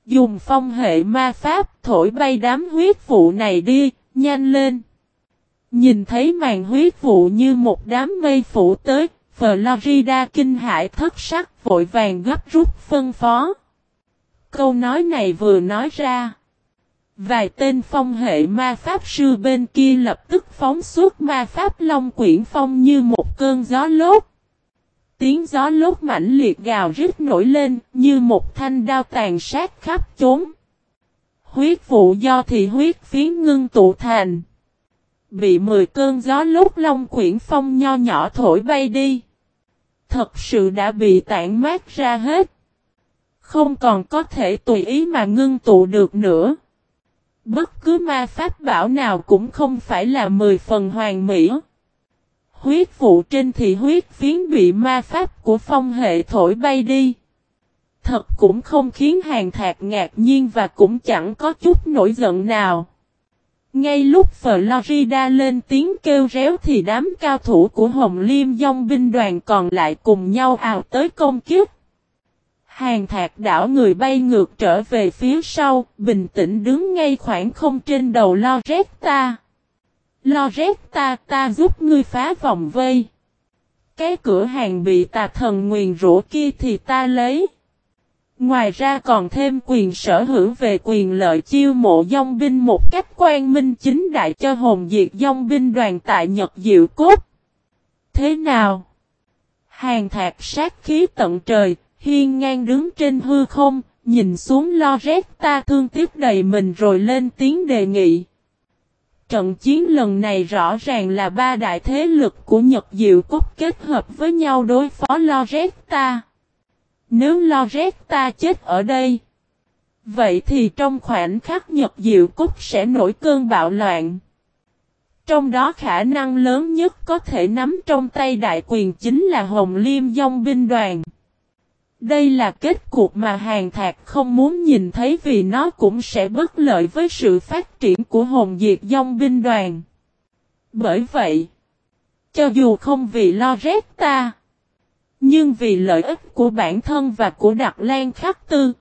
Dùng phong hệ ma pháp thổi bay đám huyết vụ này đi, nhanh lên. Nhìn thấy màn huyết vụ như một đám mây phủ tới, Florida kinh hãi thất sắc vội vàng gấp rút phân phó. Câu nói này vừa nói ra. Vài tên phong hệ ma pháp sư bên kia lập tức phóng suốt ma pháp Long Quyển Phong như một cơn gió lốt. Tiếng gió lốt mãnh liệt gào rít nổi lên như một thanh đao tàn sát khắp chốn. Huyết vụ do thị huyết phiến ngưng tụ thành. Bị 10 cơn gió lốt Long Quyển Phong nho nhỏ thổi bay đi. Thật sự đã bị tản mát ra hết. Không còn có thể tùy ý mà ngưng tụ được nữa. Bất cứ ma pháp bảo nào cũng không phải là 10 phần hoàn mỹ. Huyết vụ trên thị huyết phiến bị ma pháp của phong hệ thổi bay đi. Thật cũng không khiến Hàn Thạc ngạc nhiên và cũng chẳng có chút nổi giận nào. Ngay lúc Florida lên tiếng kêu réo thì đám cao thủ của Hồng Liêm Dòng binh đoàn còn lại cùng nhau ào tới công kích. Hàn Thạc đảo người bay ngược trở về phía sau, bình tĩnh đứng ngay khoảng không trên đầu Loretta. Loretta, ta giúp ngươi phá vòng vây. Cái cửa hàng bị tà thần nguyền rủa kia thì ta lấy. Ngoài ra còn thêm quyền sở hữu về quyền lợi chiêu mộ dòng binh một cách quang minh chính đại cho hồn diệt dòng binh đoàn tại Nhật Diệu Cốt. Thế nào? Hàn Thạc sát khí tận trời, hiên ngang đứng trên hư không, nhìn xuống Loretta thương tiếc đầy mình rồi lên tiếng đề nghị. Trận chiến lần này rõ ràng là ba đại thế lực của Nhật Diệu Cốt kết hợp với nhau đối phó Loretta. Nếu Loretta chết ở đây, vậy thì trong khoảnh khắc Nhật Diệu Cốt sẽ nổi cơn bạo loạn. Trong đó khả năng lớn nhất có thể nắm trong tay đại quyền chính là Hồng Liêm Dòng binh đoàn. Đây là kết cục mà Hàn Thạc không muốn nhìn thấy vì nó cũng sẽ bất lợi với sự phát triển của hồn diệt dòng binh đoàn. Bởi vậy, cho dù không vì Loretta, nhưng vì lợi ích của bản thân và của Đặc Lan Khắc Tư,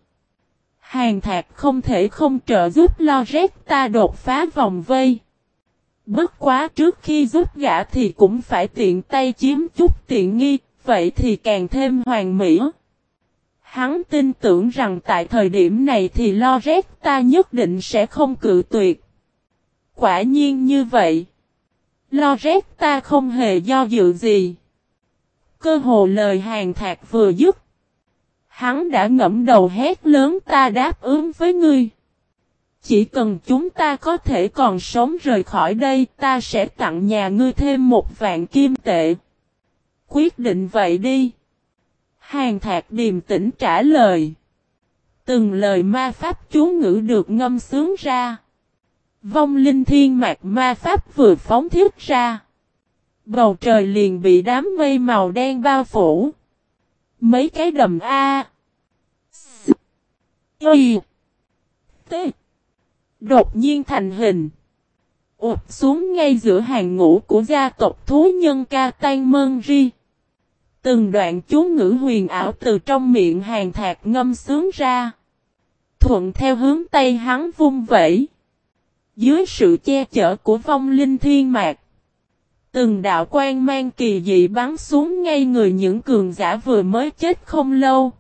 Hàn Thạc không thể không trợ giúp Loretta đột phá vòng vây. Bất quá trước khi giúp gã thì cũng phải tiện tay chiếm chút tiện nghi, vậy thì càng thêm hoàn mỹ. Hắn tin tưởng rằng tại thời điểm này thì Loretta nhất định sẽ không cự tuyệt. Quả nhiên như vậy. Loretta không hề do dự gì. Cơ hồ lời Hàn Thạc vừa dứt. Hắn đã ngẫm đầu hét lớn, ta đáp ứng với ngươi. Chỉ cần chúng ta có thể còn sống rời khỏi đây, ta sẽ tặng nhà ngươi thêm 1.000 kim tệ. Quyết định vậy đi. Hàn Thạc điềm tĩnh trả lời. Từng lời ma pháp chú ngữ được ngâm sướng ra. Vong linh thiên mạc ma pháp vừa phóng thiết ra. Bầu trời liền bị đám mây màu đen bao phủ. Mấy cái đầm A. S. Y. T. Đột nhiên thành hình. Ụp xuống ngay giữa hàng ngũ của gia tộc thú nhân Ca Tan Mơn Ri. Từng đoạn chú ngữ huyền ảo từ trong miệng Hàn Thạc ngâm sướng ra. Thuận theo hướng tay hắn vung vẩy. Dưới sự che chở của vong linh thiên mạc. Từng đạo quang mang kỳ dị bắn xuống ngay người những cường giả vừa mới chết không lâu.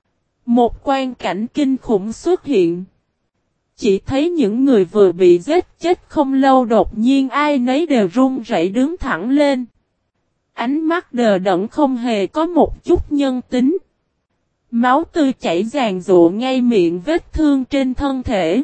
Một quang cảnh kinh khủng xuất hiện. Chỉ thấy những người vừa bị giết chết không lâu đột nhiên ai nấy đều run rẩy đứng thẳng lên. Ánh mắt đờ đẫn không hề có một chút nhân tính. Máu tươi chảy ràn rụa ngay miệng vết thương trên thân thể.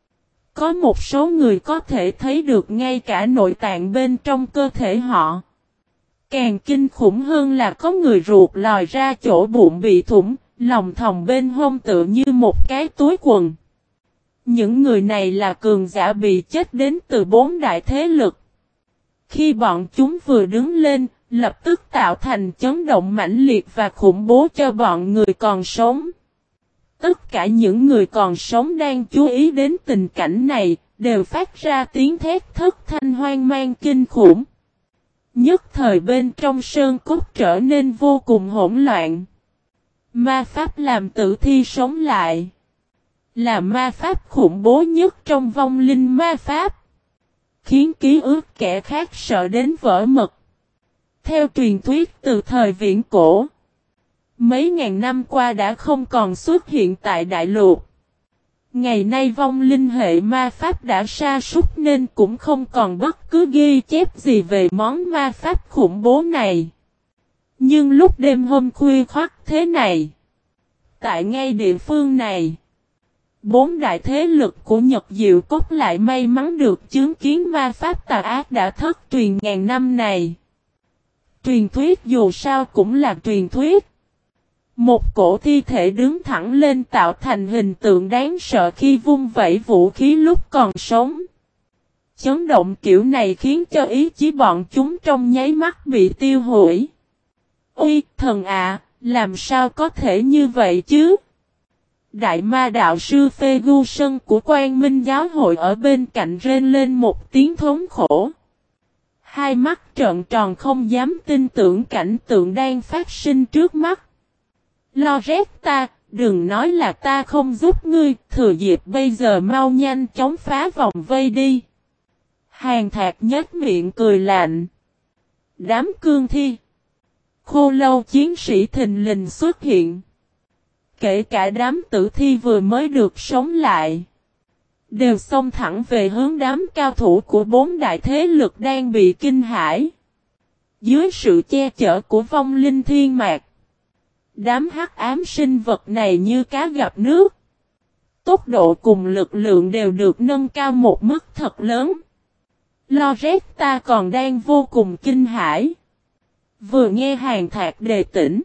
Có một số người có thể thấy được ngay cả nội tạng bên trong cơ thể họ. Càng kinh khủng hơn là có người ruột lòi ra chỗ bụng bị thủng, lòng thòng bên hông tựa như một cái túi quần. Những người này là cường giả bị chết đến từ 4 đại thế lực. Khi bọn chúng vừa đứng lên, lập tức tạo thành chấn động mãnh liệt và khủng bố cho bọn người còn sống. Tất cả những người còn sống đang chú ý đến tình cảnh này, đều phát ra tiếng thét thất thanh hoang mang kinh khủng. Nhất thời bên trong sơn cốt trở nên vô cùng hỗn loạn. Ma pháp làm tử thi sống lại. Là ma pháp khủng bố nhất trong vong linh ma pháp. Khiến ký ức kẻ khác sợ đến vỡ mật. Theo truyền thuyết từ thời viễn cổ. Mấy ngàn năm qua đã không còn xuất hiện tại đại lục. Ngày nay vong linh hệ ma pháp đã sa sút nên cũng không còn bất cứ ghi chép gì về món ma pháp khủng bố này. Nhưng lúc đêm hôm khuya khoắt thế này. Tại ngay địa phương này. 4 đại thế lực của Nhật Diệu Cốt lại may mắn được chứng kiến ma pháp tà ác đã thất truyền ngàn năm này. Truyền thuyết dù sao cũng là truyền thuyết. Một cổ thi thể đứng thẳng lên tạo thành hình tượng đáng sợ khi vung vẩy vũ khí lúc còn sống. Chấn động kiểu này khiến cho ý chí bọn chúng trong nháy mắt bị tiêu hủy. Ôi, thần ạ, làm sao có thể như vậy chứ? Đại ma đạo sư Ferguson của Quang Minh giáo hội ở bên cạnh rên lên một tiếng thống khổ. Hai mắt trợn tròn không dám tin tưởng cảnh tượng đang phát sinh trước mắt. Loretta, đừng nói là ta không giúp ngươi, thừa dịp bây giờ mau nhanh chóng phá vòng vây đi. Hàn Thạc nhếch miệng cười lạnh. Đám cương thi. Khô lâu chiến sĩ thình lình xuất hiện. Kể cả đám tử thi vừa mới được sống lại. Đều xông thẳng về hướng đám cao thủ của 4 đại thế lực đang bị kinh hãi. Dưới sự che chở của vong linh thiên mạc. Đám hắc ám sinh vật này như cá gặp nước. Tốc độ cùng lực lượng đều được nâng cao một mức thật lớn. Loretta còn đang vô cùng kinh hãi. Vừa nghe Hàn Thạc đề tỉnh.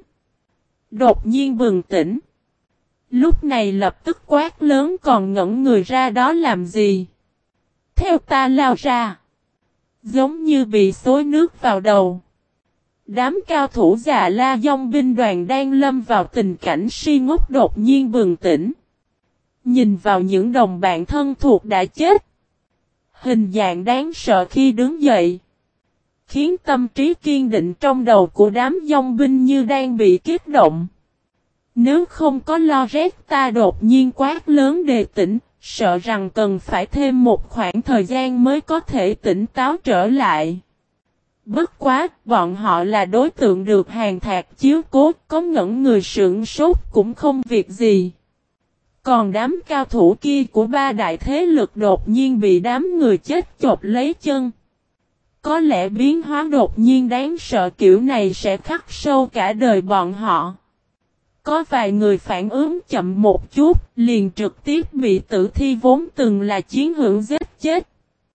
Đột nhiên bừng tỉnh. Lúc này lập tức quát lớn còn ngẩn người ra đó làm gì. Theo ta lao ra. Giống như bị xối nước vào đầu. Đám cao thủ Già La Dông binh đoàn đang lâm vào tình cảnh si ngốc đột nhiên bừng tỉnh. Nhìn vào những đồng bạn thân thuộc đã chết. Hình dạng đáng sợ khi đứng dậy. Khiến tâm trí kiên định trong đầu của đám dông binh như đang bị kích động. Nếu không có Loretta đột nhiên quát lớn đề tỉnh, sợ rằng cần phải thêm một khoảng thời gian mới có thể tỉnh táo trở lại. Bất quá, bọn họ là đối tượng được Hàn Thạc chiếu cố, có ngẩn người sững sốt cũng không việc gì. Còn đám cao thủ kia của 3 đại thế lực đột nhiên bị đám người chết chộp lấy chân. Có lẽ biến hóa đột nhiên đáng sợ kiểu này sẽ khắc sâu cả đời bọn họ. Có vài người phản ứng chậm một chút, liền trực tiếp bị tử thi vốn từng là chiến hữu giết chết.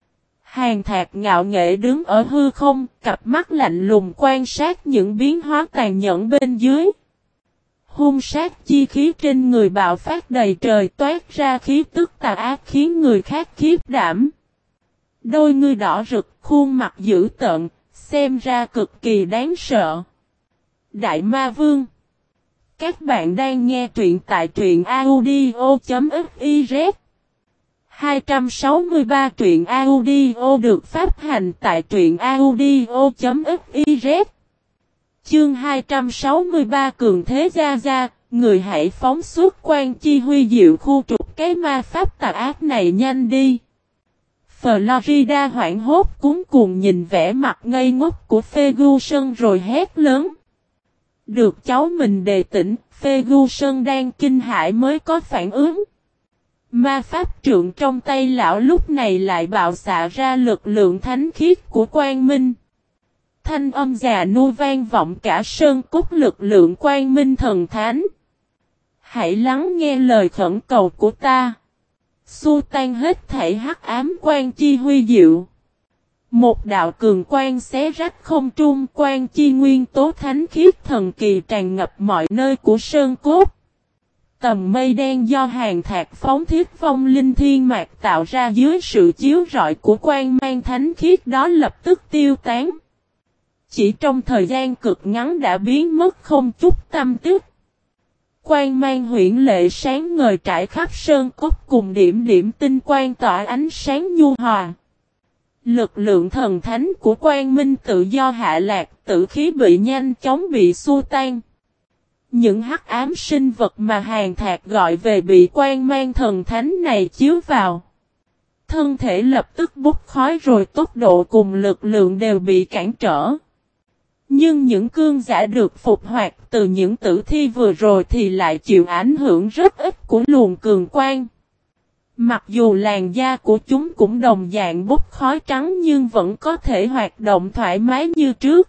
Hàn Thạc ngạo nghễ đứng ở hư không, cặp mắt lạnh lùng quan sát những biến hóa tàn nhẫn bên dưới. Hung sát chi khí trên người bạo phát đầy trời toát ra khí tức tà ác khiến người khác khiếp đảm. Đôi ngươi đỏ rực, khuôn mặt dữ tợn, xem ra cực kỳ đáng sợ. Đại Ma Vương. Các bạn đang nghe truyện tại truyện audio.fiz 263 truyện audio được phát hành tại truyện audio.fiz Chương 263 Cường Thế Gia Gia, người hãy phóng xuất quan chi huy diệu khu trục cái ma pháp tà ác này nhanh đi. Florida hoảng hốt cuống cuồng nhìn vẻ mặt ngây ngốc của Ferguson rồi hét lớn. Được cháu mình đề tỉnh, Ferguson đang kinh hãi mới có phản ứng. Ma pháp trượng trong tay lão lúc này lại bạo xạ ra lực lượng thánh khiết của quang minh. Thanh âm già nua vang vọng cả sơn cốt lực lượng quang minh thần thánh. Hãy lắng nghe lời khẩn cầu của ta. Xua tan hết thảy hắc ám quan chi huy diệu. Một đạo cường quang xé rách không trung quan chi nguyên tố thánh khiết thần kỳ tràn ngập mọi nơi của sơn cốt. Tầm mây đen do Hàn Thạc phóng thiết vong linh thiên mạc tạo ra dưới sự chiếu rọi của quang mang thánh khiết đó lập tức tiêu tán. Chỉ trong thời gian cực ngắn đã biến mất không chút tâm tích. Quang mang huyễn lệ sáng ngời trải khắp sơn cốt cùng điểm điểm tinh quang tỏa ánh sáng nhu hòa. Lực lượng thần thánh của quang minh tự do hạ lạc, tử khí bị nhanh chóng bị xua tan. Những hắc ám sinh vật mà Hàn Thạc gọi về bị quang mang thần thánh này chiếu vào. Thân thể lập tức bốc khói rồi tốc độ cùng lực lượng đều bị cản trở. Nhưng những cương giả được phục hoạt từ những tử thi vừa rồi thì lại chịu ảnh hưởng rất ít của luồng cường quang. Mặc dù làn da của chúng cũng đồng dạng bốc khói trắng nhưng vẫn có thể hoạt động thoải mái như trước.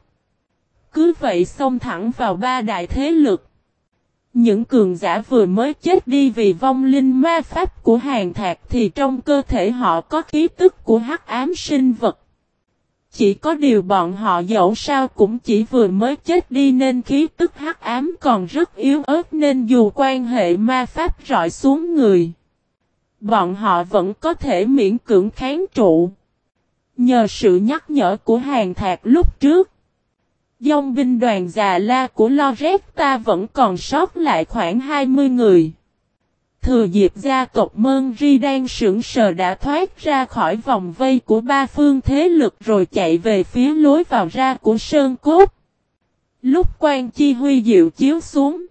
Cứ vậy xông thẳng vào ba đại thế lực. Những cường giả vừa mới chết đi vì vong linh ma pháp của Hàn Thạc thì trong cơ thể họ có khí tức của hắc ám sinh vật. Chỉ có điều bọn họ dẫu sao cũng chỉ vừa mới chết đi nên khí tức hắc ám còn rất yếu ớt nên dù quan hệ ma pháp rọi xuống người, bọn họ vẫn có thể miễn cưỡng kháng trụ. Nhờ sự nhắc nhở của Hàn Thạc lúc trước, dòng binh đoàn già la của Loretta vẫn còn sót lại khoảng 20 người. Thừa dịp gia tộc Mơn Ri đang sững sờ đã thoát ra khỏi vòng vây của ba phương thế lực rồi chạy về phía lối vào ra của Sơn Cốt. Lúc quan chi huy diệu chiếu xuống,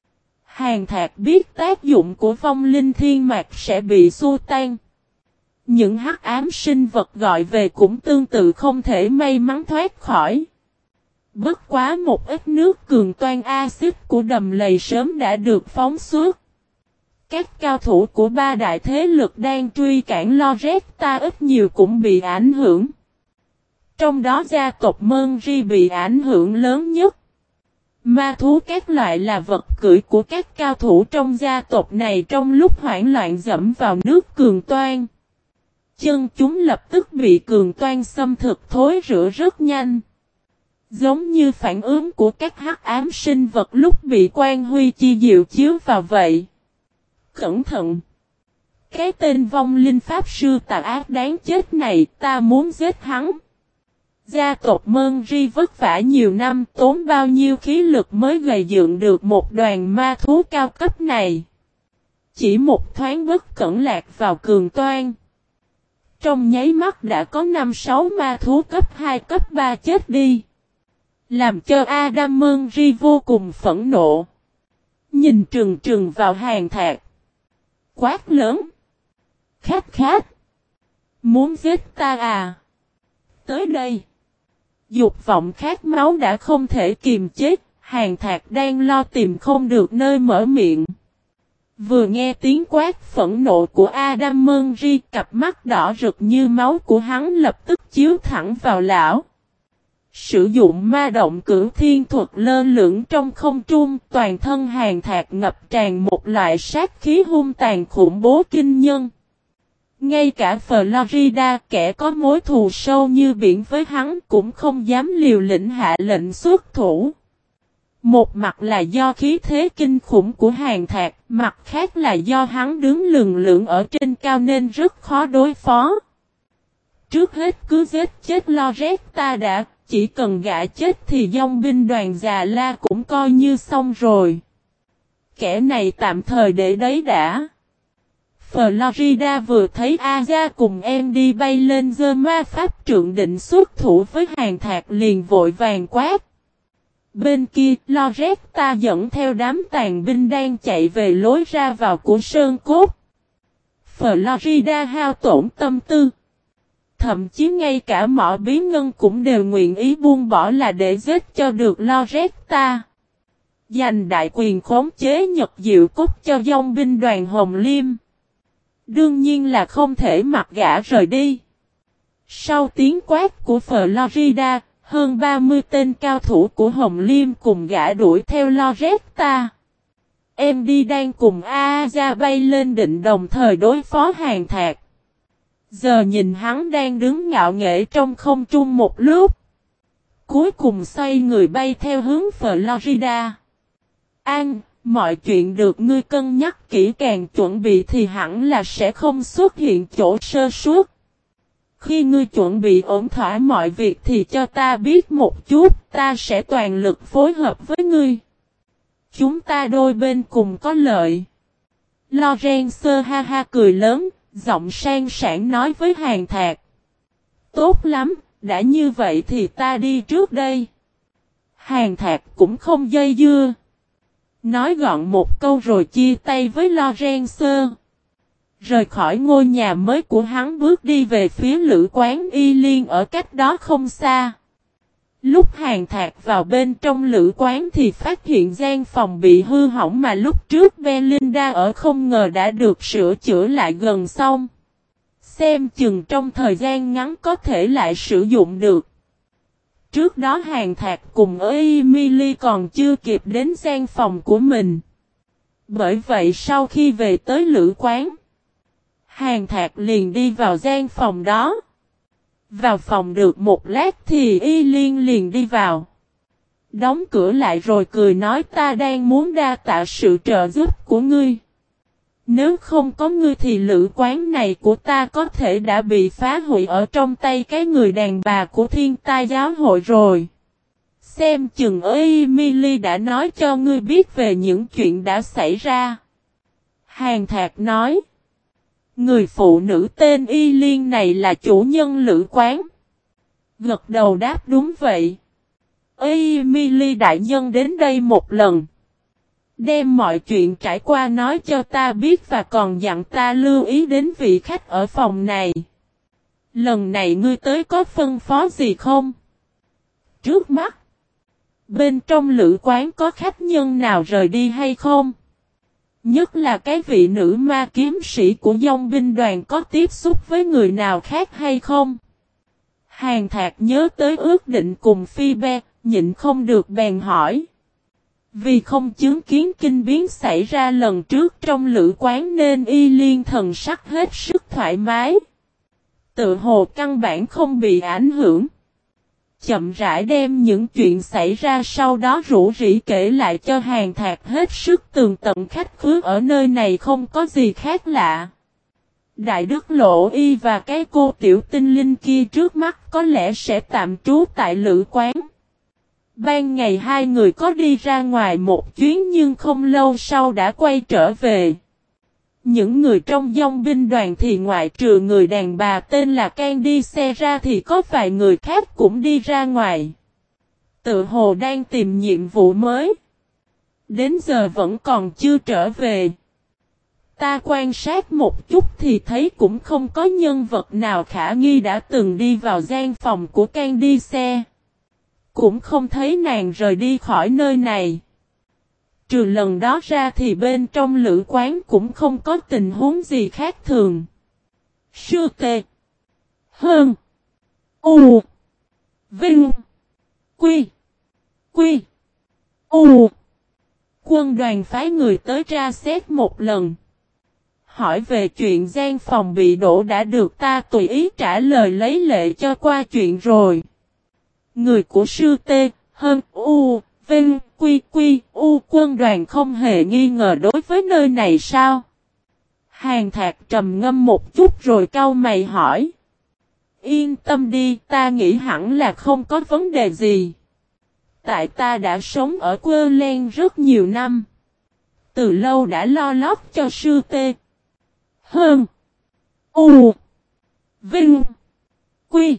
Hàn Thạc biết tác dụng của vong linh thiên mạc sẽ bị xua tan. Những hắc ám sinh vật gọi về cũng tương tự không thể may mắn thoát khỏi. Bất quá một ít nước cường toan axit của đầm lầy sớm đã được phóng xuất. Các cao thủ của ba đại thế lực đang truy cản Loretta ít nhiều cũng bị ảnh hưởng. Trong đó gia tộc Mơn Ri bị ảnh hưởng lớn nhất. Ma thú các loại là vật cưỡi của các cao thủ trong gia tộc này trong lúc hoảng loạn dẫm vào nước cường toan. Chân chúng lập tức bị cường toan xâm thực thối rữa rất nhanh. Giống như phản ứng của các hắc ám sinh vật lúc bị quan huy chi diệu chiếu vào vậy. Cẩn thận! Cái tên vong linh pháp sư tà ác đáng chết này ta muốn giết hắn. Gia tộc Mơn Ri vất vả nhiều năm tốn bao nhiêu khí lực mới gầy dựng được một đoàn ma thú cao cấp này. Chỉ một thoáng bất cẩn lạc vào cường toan. Trong nháy mắt đã có 5-6 ma thú cấp 2 cấp 3 chết đi. Làm cho Adam Mơn Ri vô cùng phẫn nộ. Nhìn trừng trừng vào Hàn Thạc. Quát lớn. Khát khát. Muốn giết ta à? Tới đây. Dục vọng khát máu đã không thể kiềm chế. Hàn Thạc đang lo tìm không được nơi mở miệng. Vừa nghe tiếng quát phẫn nộ của Adam Mơn Ri, cặp mắt đỏ rực như máu của hắn lập tức chiếu thẳng vào lão. Sử dụng ma động cửu thiên thuật lơ lửng trong không trung, toàn thân Hàn Thạc ngập tràn một loại sát khí hung tàn khủng bố kinh nhân. Ngay cả Florida, kẻ có mối thù sâu như biển với hắn cũng không dám liều lĩnh hạ lệnh xuất thủ. Một mặt là do khí thế kinh khủng của Hàn Thạc, mặt khác là do hắn đứng lừng lững ở trên cao nên rất khó đối phó. Trước hết cứ giết chết Loretta đã, chỉ cần gã chết thì dòng binh đoàn già la cũng coi như xong rồi. Kẻ này tạm thời để đấy đã. Florida vừa thấy Aja cùng em đi bay lên giơ ma pháp trượng định xuất thủ với Hàn Thạc liền vội vàng quát. Bên kia, Loretta dẫn theo đám tàn binh đang chạy về lối ra vào của Sơn Cốt. Florida hao tổn tâm tư. Thậm chí ngay cả mỏ bí ngân cũng đều nguyện ý buông bỏ là để giết cho được Loretta. Giành đại quyền khống chế Nhật Diệu Cốt cho dòng binh đoàn Hồng Liêm. Đương nhiên là không thể mặc gã rời đi. Sau tiếng quát của Florida, hơn 30 tên cao thủ của Hồng Liêm cùng gã đuổi theo Loretta. Em đi đang cùng Aja bay lên định đồng thời đối phó Hàn Thạc. Giờ nhìn hắn đang đứng ngạo nghễ trong không trung một lúc. Cuối cùng xoay người bay theo hướng Florida. An, mọi chuyện được ngươi cân nhắc kỹ càng chuẩn bị thì hẳn là sẽ không xuất hiện chỗ sơ suất. Khi ngươi chuẩn bị ổn thỏa mọi việc thì cho ta biết một chút, ta sẽ toàn lực phối hợp với ngươi. Chúng ta đôi bên cùng có lợi. Lorenzo ha ha cười lớn, giọng sang sảng nói với Hàn Thạc. Tốt lắm, đã như vậy thì ta đi trước đây. Hàn Thạc cũng không dây dưa. Nói gọn một câu rồi chia tay với Lorenzo. Rời khỏi ngôi nhà mới của hắn bước đi về phía lữ quán Y Liên ở cách đó không xa. Lúc Hàn Thạc vào bên trong lữ quán thì phát hiện gian phòng bị hư hỏng mà lúc trước Belinda ở không ngờ đã được sửa chữa lại gần xong. Xem chừng trong thời gian ngắn có thể lại sử dụng được. Trước đó Hàn Thạc cùng Emily còn chưa kịp đến gian phòng của mình. Bởi vậy sau khi về tới lữ quán, Hàn Thạc liền đi vào gian phòng đó. Vào phòng được một lát thì Y Liên liền đi vào. Đóng cửa lại rồi cười nói ta đang muốn đa tạ sự trợ giúp của ngươi. Nếu không có ngươi thì lữ quán này của ta có thể đã bị phá hủy ở trong tay cái người đàn bà của Thiên Tai giáo hội rồi. Xem chừng Emily đã nói cho ngươi biết về những chuyện đã xảy ra. Hàn Thạc nói. Người phụ nữ tên Y Liên này là chủ nhân lữ quán. Gật đầu đáp đúng vậy. Emily đại nhân đến đây một lần. Đem mọi chuyện trải qua nói cho ta biết và còn dặn ta lưu ý đến vị khách ở phòng này. Lần này ngươi tới có phân phó gì không? Trước mắt. Bên trong lữ quán có khách nhân nào rời đi hay không? Nhất là cái vị nữ ma kiếm sĩ của dòng binh đoàn có tiếp xúc với người nào khác hay không? Hàn Thạc nhớ tới ước định cùng Phoebe, nhịn không được bèn hỏi. Vì không chứng kiến kinh biến xảy ra lần trước trong lữ quán nên Y Liên thần sắc hết sức thoải mái. Tự hồ căn bản không bị ảnh hưởng. Chậm rãi đem những chuyện xảy ra sau đó rủ rỉ kể lại cho Hàn Thạc hết sức tường tận khách khứa ở nơi này không có gì khác lạ. Đại Đức Lộ Y và cái cô tiểu tinh linh kia trước mắt có lẽ sẽ tạm trú tại lữ quán. Ban ngày hai người có đi ra ngoài một chuyến nhưng không lâu sau đã quay trở về. Những người trong dòng binh đoàn thì ngoại trừ người đàn bà tên là Candice ra thì có vài người khác cũng đi ra ngoài. Tự hồ đang tìm nhiệm vụ mới. Đến giờ vẫn còn chưa trở về. Ta quan sát một chút thì thấy cũng không có nhân vật nào khả nghi đã từng đi vào gian phòng của Candice. Cũng không thấy nàng rời đi khỏi nơi này. Trừ lần đó ra thì bên trong lữ quán cũng không có tình huống gì khác thường. Sư tê. Hơn. U. Vinh. Quy. Quy. U. Quân đoàn phái người tới tra xét một lần. Hỏi về chuyện gian phòng bị đổ đã được ta tùy ý trả lời lấy lệ cho qua chuyện rồi. Người của sư tê. Hơn. U. Vinh, quy, quân đoàn không hề nghi ngờ đối với nơi này sao? Hàn Thạc trầm ngâm một chút rồi cau mày hỏi. Yên tâm đi, ta nghĩ hẳn là không có vấn đề gì. Tại ta đã sống ở quê len rất nhiều năm. Từ lâu đã lo lót cho sư tê. Hơn. U. Vinh. Quy.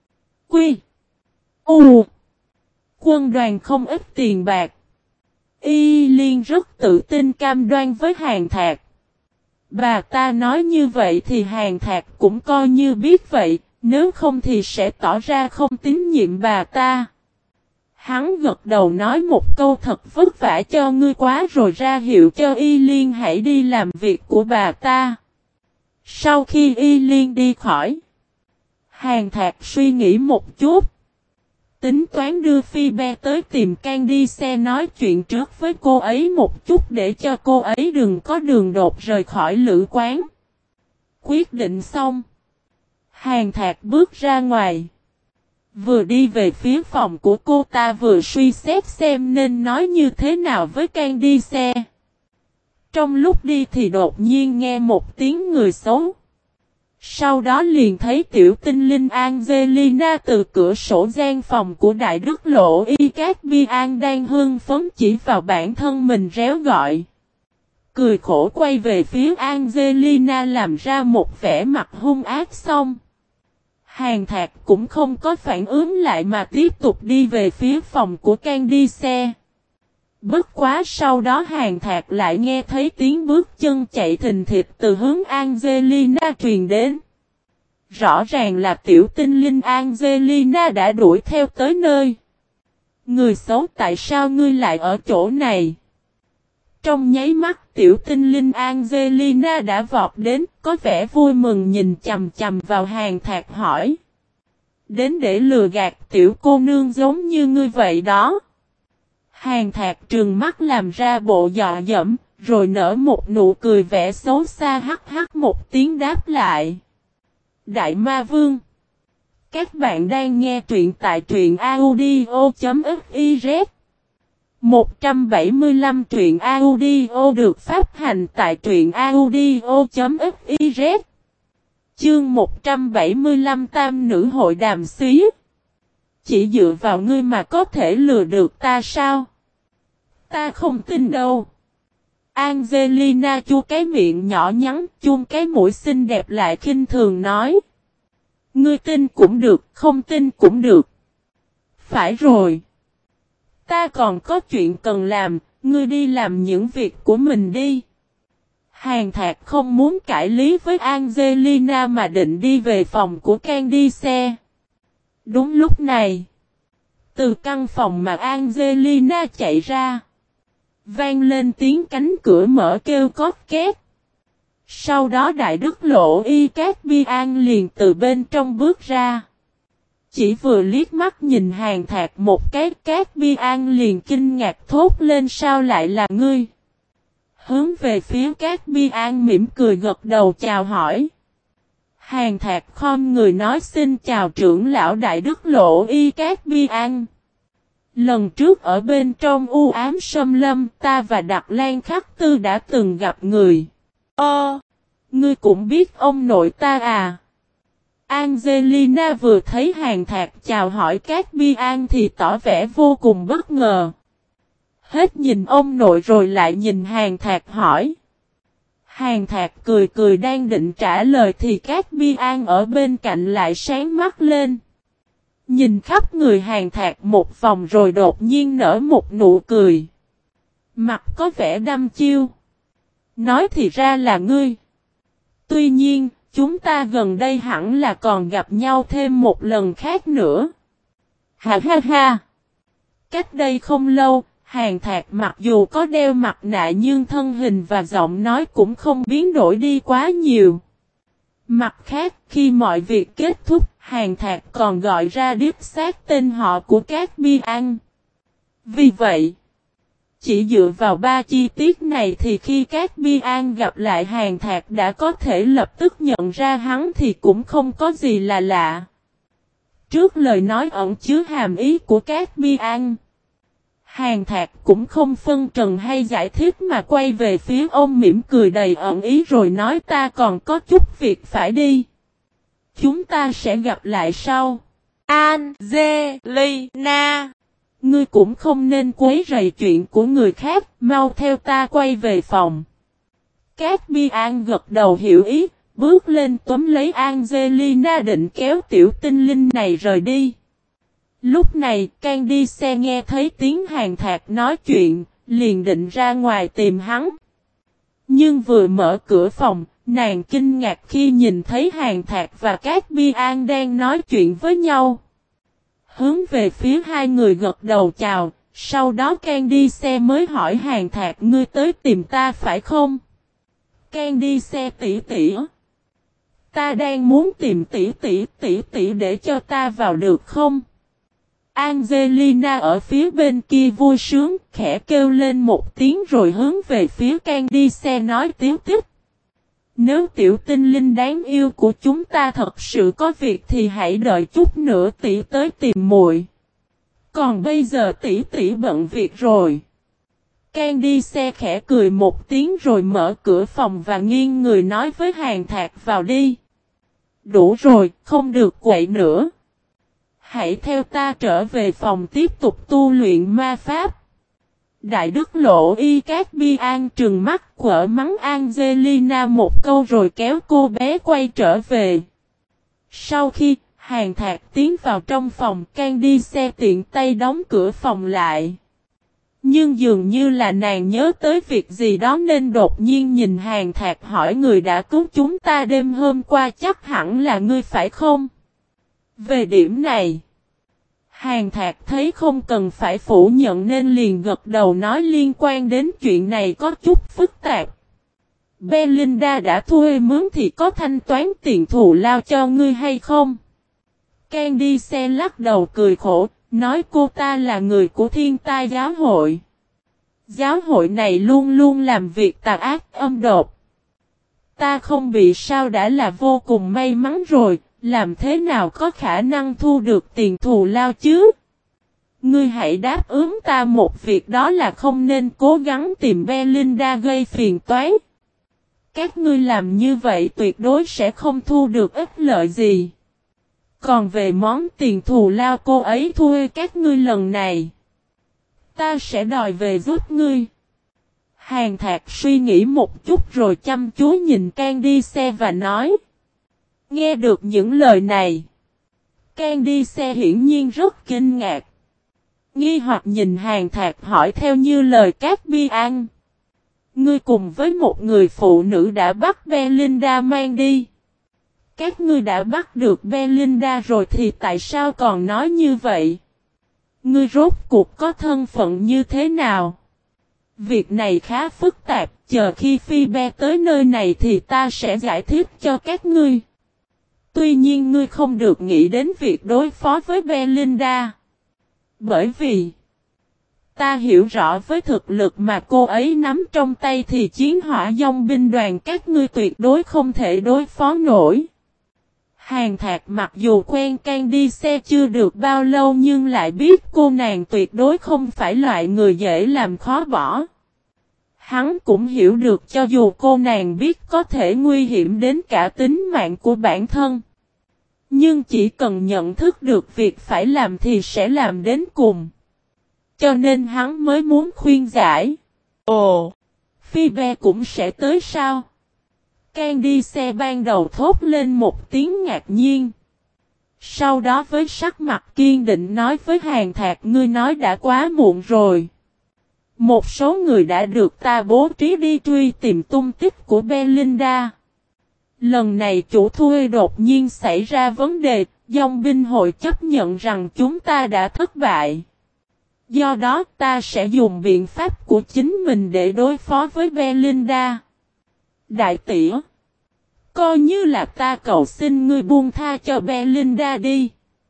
U. Quân đoàn không ít tiền bạc. Y Liên rất tự tin cam đoan với Hàn Thạc. Bà ta nói như vậy thì Hàn Thạc cũng coi như biết vậy, nếu không thì sẽ tỏ ra không tín nhiệm bà ta. Hắn gật đầu nói một câu thật vất vả cho ngươi quá rồi ra hiệu cho Y Liên hãy đi làm việc của bà ta. Sau khi Y Liên đi khỏi, Hàn Thạc suy nghĩ một chút. Tính toán đưa Phoebe tới tìm Candice nói chuyện trước với cô ấy một chút để cho cô ấy đừng có đường đột rời khỏi lữ quán. Quyết định xong, Hàn Thạc bước ra ngoài. Vừa đi về phía phòng của cô ta vừa suy xét xem nên nói như thế nào với Candice. Trong lúc đi thì đột nhiên nghe một tiếng người xấu. Sau đó liền thấy tiểu tinh linh Angelina từ cửa sổ gian phòng của Đại Đức Lộ Y Caspian đang hưng phấn chỉ vào bản thân mình réo gọi. Cười khổ quay về phía Angelina làm ra một vẻ mặt hung ác xong. Hàn Thạc cũng không có phản ứng lại mà tiếp tục đi về phía phòng của Candice. Bất quá sau đó Hàng Thạc lại nghe thấy tiếng bước chân chạy thình thịch từ hướng Angelina truyền đến. Rõ ràng là tiểu tinh linh Angelina đã đuổi theo tới nơi. Người xấu, tại sao ngươi lại ở chỗ này? Trong nháy mắt tiểu tinh linh Angelina đã vọt đến, có vẻ vui mừng nhìn chằm chằm vào Hàng Thạc hỏi. Đến để lừa gạt tiểu cô nương giống như ngươi vậy đó. Hàng Thạc trừng mắt làm ra bộ dọa dẫm, rồi nở một nụ cười vẻ xấu xa hắc hắc một tiếng đáp lại. Đại Ma Vương. Các bạn đang nghe truyện tại truyện audio.fiz. 175 truyện audio được phát hành tại truyện audio.fiz. Chương 175 Tam nữ hội đàm xí. Chỉ dựa vào ngươi mà có thể lừa được ta sao? Ta không tin đâu. Angelina chu cái miệng nhỏ nhắn, chun cái mũi xinh đẹp lại khinh thường nói. Ngươi tin cũng được, không tin cũng được. Phải rồi. Ta còn có chuyện cần làm, ngươi đi làm những việc của mình đi. Hàng Thạc không muốn cãi lý với Angelina mà định đi về phòng của Candice. Đúng lúc này, từ căn phòng mà Angelina chạy ra, vang lên tiếng cánh cửa mở kêu cót két. Sau đó Đại Đức Lộ Y Cát Bi An liền từ bên trong bước ra. Chỉ vừa liếc mắt nhìn Hàng Thạc một cái, Cát Bi An liền kinh ngạc thốt lên sao lại là ngươi. Hướng về phía Cát Bi An mỉm cười gật đầu chào hỏi. Hàng Thạc khom người nói xin chào trưởng lão Đại Đức Lộ Y Cát Bi An. Lần trước ở bên trong u ám sâm lâm ta và Đặc Lan Khắc Tư đã từng gặp người. Ngươi cũng biết ông nội ta à? Angelina vừa thấy Hàng Thạc chào hỏi Cát Bi An thì tỏ vẻ vô cùng bất ngờ. Hết nhìn ông nội rồi lại nhìn Hàng Thạc hỏi. Hàng Thạc cười cười đang định trả lời thì Cát Bi An ở bên cạnh lại sáng mắt lên. Nhìn khắp người Hàng Thạc một vòng rồi đột nhiên nở một nụ cười. Mặt có vẻ đăm chiêu. Nói thì ra là ngươi. Tuy nhiên, chúng ta gần đây hẳn là còn gặp nhau thêm một lần khác nữa. Ha ha ha. Cách đây không lâu, Hàng Thạc mặc dù có đeo mặt nạ nhưng thân hình và giọng nói cũng không biến đổi đi quá nhiều. Mặt khác, khi mọi việc kết thúc, Hàng Thạc còn gọi ra đích xác tên họ của Cát Bi An. Vì vậy, chỉ dựa vào ba chi tiết này thì khi Cát Bi An gặp lại Hàng Thạc đã có thể lập tức nhận ra hắn thì cũng không có gì là lạ. Trước lời nói ẩn chứa hàm ý của Cát Bi An, Hàng Thạc cũng không phân trần hay giải thích mà quay về phía ông mỉm cười đầy ẩn ý rồi nói ta còn có chút việc phải đi. Chúng ta sẽ gặp lại sau. Angelina, ngươi cũng không nên quấy rầy chuyện của người khác, mau theo ta quay về phòng. Cát Bi An gật đầu hiểu ý, bước lên túm lấy Angelina định kéo tiểu tinh linh này rời đi. Lúc này, Candice nghe thấy tiếng Hàng Thạc nói chuyện, liền định ra ngoài tìm hắn. Nhưng vừa mở cửa phòng, nàng kinh ngạc khi nhìn thấy Hàng Thạc và Cát Bi An đang nói chuyện với nhau. Hướng về phía hai người gật đầu chào, sau đó Candice mới hỏi Hàng Thạc ngươi tới tìm ta phải không? Candice tỷ tỷ. Ta đang muốn tìm tỷ tỷ để cho ta vào được không? Angelina ở phía bên kia vui sướng, khẽ kêu lên một tiếng rồi hướng về phía Candice nói tiếu tích. Nếu tiểu tinh linh đáng yêu của chúng ta thật sự có việc thì hãy đợi chút nữa tỷ tới tìm muội. Còn bây giờ tỷ bận việc rồi. Candice khẽ cười một tiếng rồi mở cửa phòng và nghiêng người nói với Hàng Thạc vào đi. Đủ rồi, không được quậy nữa. Hãy theo ta trở về phòng tiếp tục tu luyện ma pháp. Đại Đức Lộ Y Cát Bi An trừng mắt quở mắng Angelina một câu rồi kéo cô bé quay trở về. Sau khi Hàng Thạc tiến vào trong phòng, Candice tiện tay đóng cửa phòng lại. Nhưng dường như là nàng nhớ tới việc gì đó nên đột nhiên nhìn Hàn Thạc hỏi người đã cứu chúng ta đêm hôm qua chắc hẳn là ngươi phải không? Về điểm này, Hàn Thạc thấy không cần phải phủ nhận nên liền gật đầu nói liên quan đến chuyện này có chút phức tạp. Belinda đã thuê mướn thì có thanh toán tiền thù lao cho ngươi hay không? Candice lắc đầu cười khổ, nói cô ta là người của Thiên Tai giáo hội. Giáo hội này luôn luôn làm việc tà ác âm độc. Ta không bị sao đã là vô cùng may mắn rồi, làm thế nào có khả năng thu được tiền thù lao chứ? Ngươi hãy đáp ứng ta một việc đó là không nên cố gắng tìm Belinda gây phiền toái. Các ngươi làm như vậy tuyệt đối sẽ không thu được ích lợi gì. Còn về món tiền thù lao cô ấy thuê các ngươi lần này, ta sẽ đòi về giúp ngươi. Hàn Thạc suy nghĩ một chút rồi chăm chú nhìn Candice và nói. Nghe được những lời này, Candice hiển nhiên rất kinh ngạc. Nghi hoặc nhìn Hàn Thạc hỏi theo như lời Cát Bi An. Ngươi cùng với một người phụ nữ đã bắt Belinda mang đi. Các ngươi đã bắt được Belinda rồi thì tại sao còn nói như vậy? Ngươi rốt cuộc có thân phận như thế nào? Việc này khá phức tạp, chờ khi Phoebe tới nơi này thì ta sẽ giải thích cho các ngươi. Tuy nhiên ngươi không được nghĩ đến việc đối phó với Belinda. Bởi vì ta hiểu rõ với thực lực mà cô ấy nắm trong tay thì chiến hỏa dòng binh đoàn các ngươi tuyệt đối không thể đối phó nổi. Hàn Thạc mặc dù quen Candice chưa được bao lâu nhưng lại biết cô nàng tuyệt đối không phải loại người dễ làm khó bỏ. Hắn cũng hiểu được cho dù cô nàng biết có thể nguy hiểm đến cả tính mạng của bản thân. Nhưng chỉ cần nhận thức được việc phải làm thì sẽ làm đến cùng. Cho nên hắn mới muốn khuyên giải. Ồ, Phoebe cũng sẽ tới sao? Candice ban đầu thốt lên một tiếng ngạc nhiên. Sau đó với sắc mặt kiên định nói với Hàn Thạc ngươi nói đã quá muộn rồi. Một số người đã được ta bố trí đi truy tìm tung tích của Belinda. Lần này chủ thuê đột nhiên xảy ra vấn đề, dòng binh hội chấp nhận rằng chúng ta đã thất bại. Do đó ta sẽ dùng biện pháp của chính mình để đối phó với Belinda. Đại tỷ, coi như là ta cầu xin ngươi buông tha cho Belinda đi.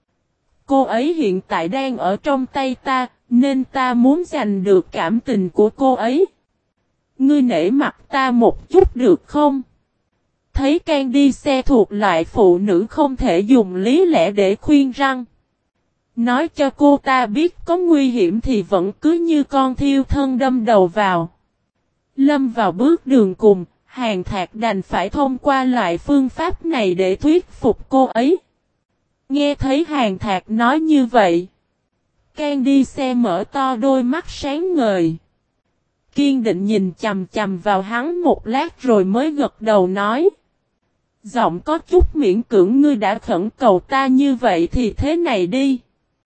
Cô ấy hiện tại đang ở trong tay ta, nên ta muốn giành được cảm tình của cô ấy. Ngươi nể mặt ta một chút được không? Thấy Candice thuộc loại phụ nữ không thể dùng lý lẽ để khuyên răng. Nói cho cô ta biết có nguy hiểm thì vẫn cứ như con thiêu thân đâm đầu vào. Lâm vào bước đường cùng, Hàn Thạc đành phải thông qua loại phương pháp này để thuyết phục cô ấy. Nghe thấy Hàn Thạc nói như vậy, Candice mở to đôi mắt sáng ngời. Kiên định nhìn chằm chằm vào hắn một lát rồi mới gật đầu nói. Giọng có chút miễn cưỡng ngươi đã khẩn cầu ta như vậy thì thế này đi.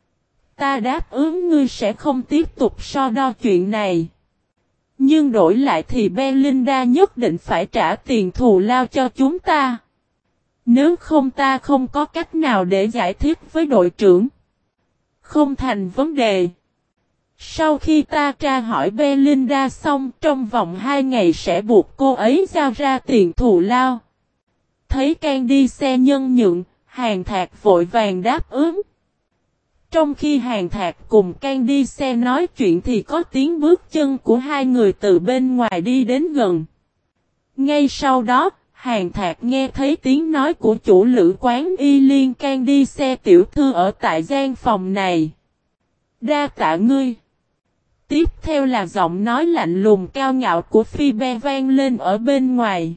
Ta đáp ứng ngươi sẽ không tiếp tục so đo chuyện này. Nhưng đổi lại thì Belinda nhất định phải trả tiền thù lao cho chúng ta. Nếu không ta không có cách nào để giải thích với đội trưởng. Không thành vấn đề. Sau khi ta tra hỏi Belinda xong trong vòng 2 ngày sẽ buộc cô ấy giao ra tiền thù lao. Thấy Candice nhân nhượng, Hàn Thạc vội vàng đáp ứng. Trong khi Hàn Thạc cùng Candice nói chuyện thì có tiếng bước chân của hai người từ bên ngoài đi đến gần. Ngay sau đó, Hàn Thạc nghe thấy tiếng nói của chủ lữ quán y liên Candice tiểu thư ở tại gian phòng này. Đa tạ ngươi. Tiếp theo là giọng nói lạnh lùng cao ngạo của Phoebe vang lên ở bên ngoài.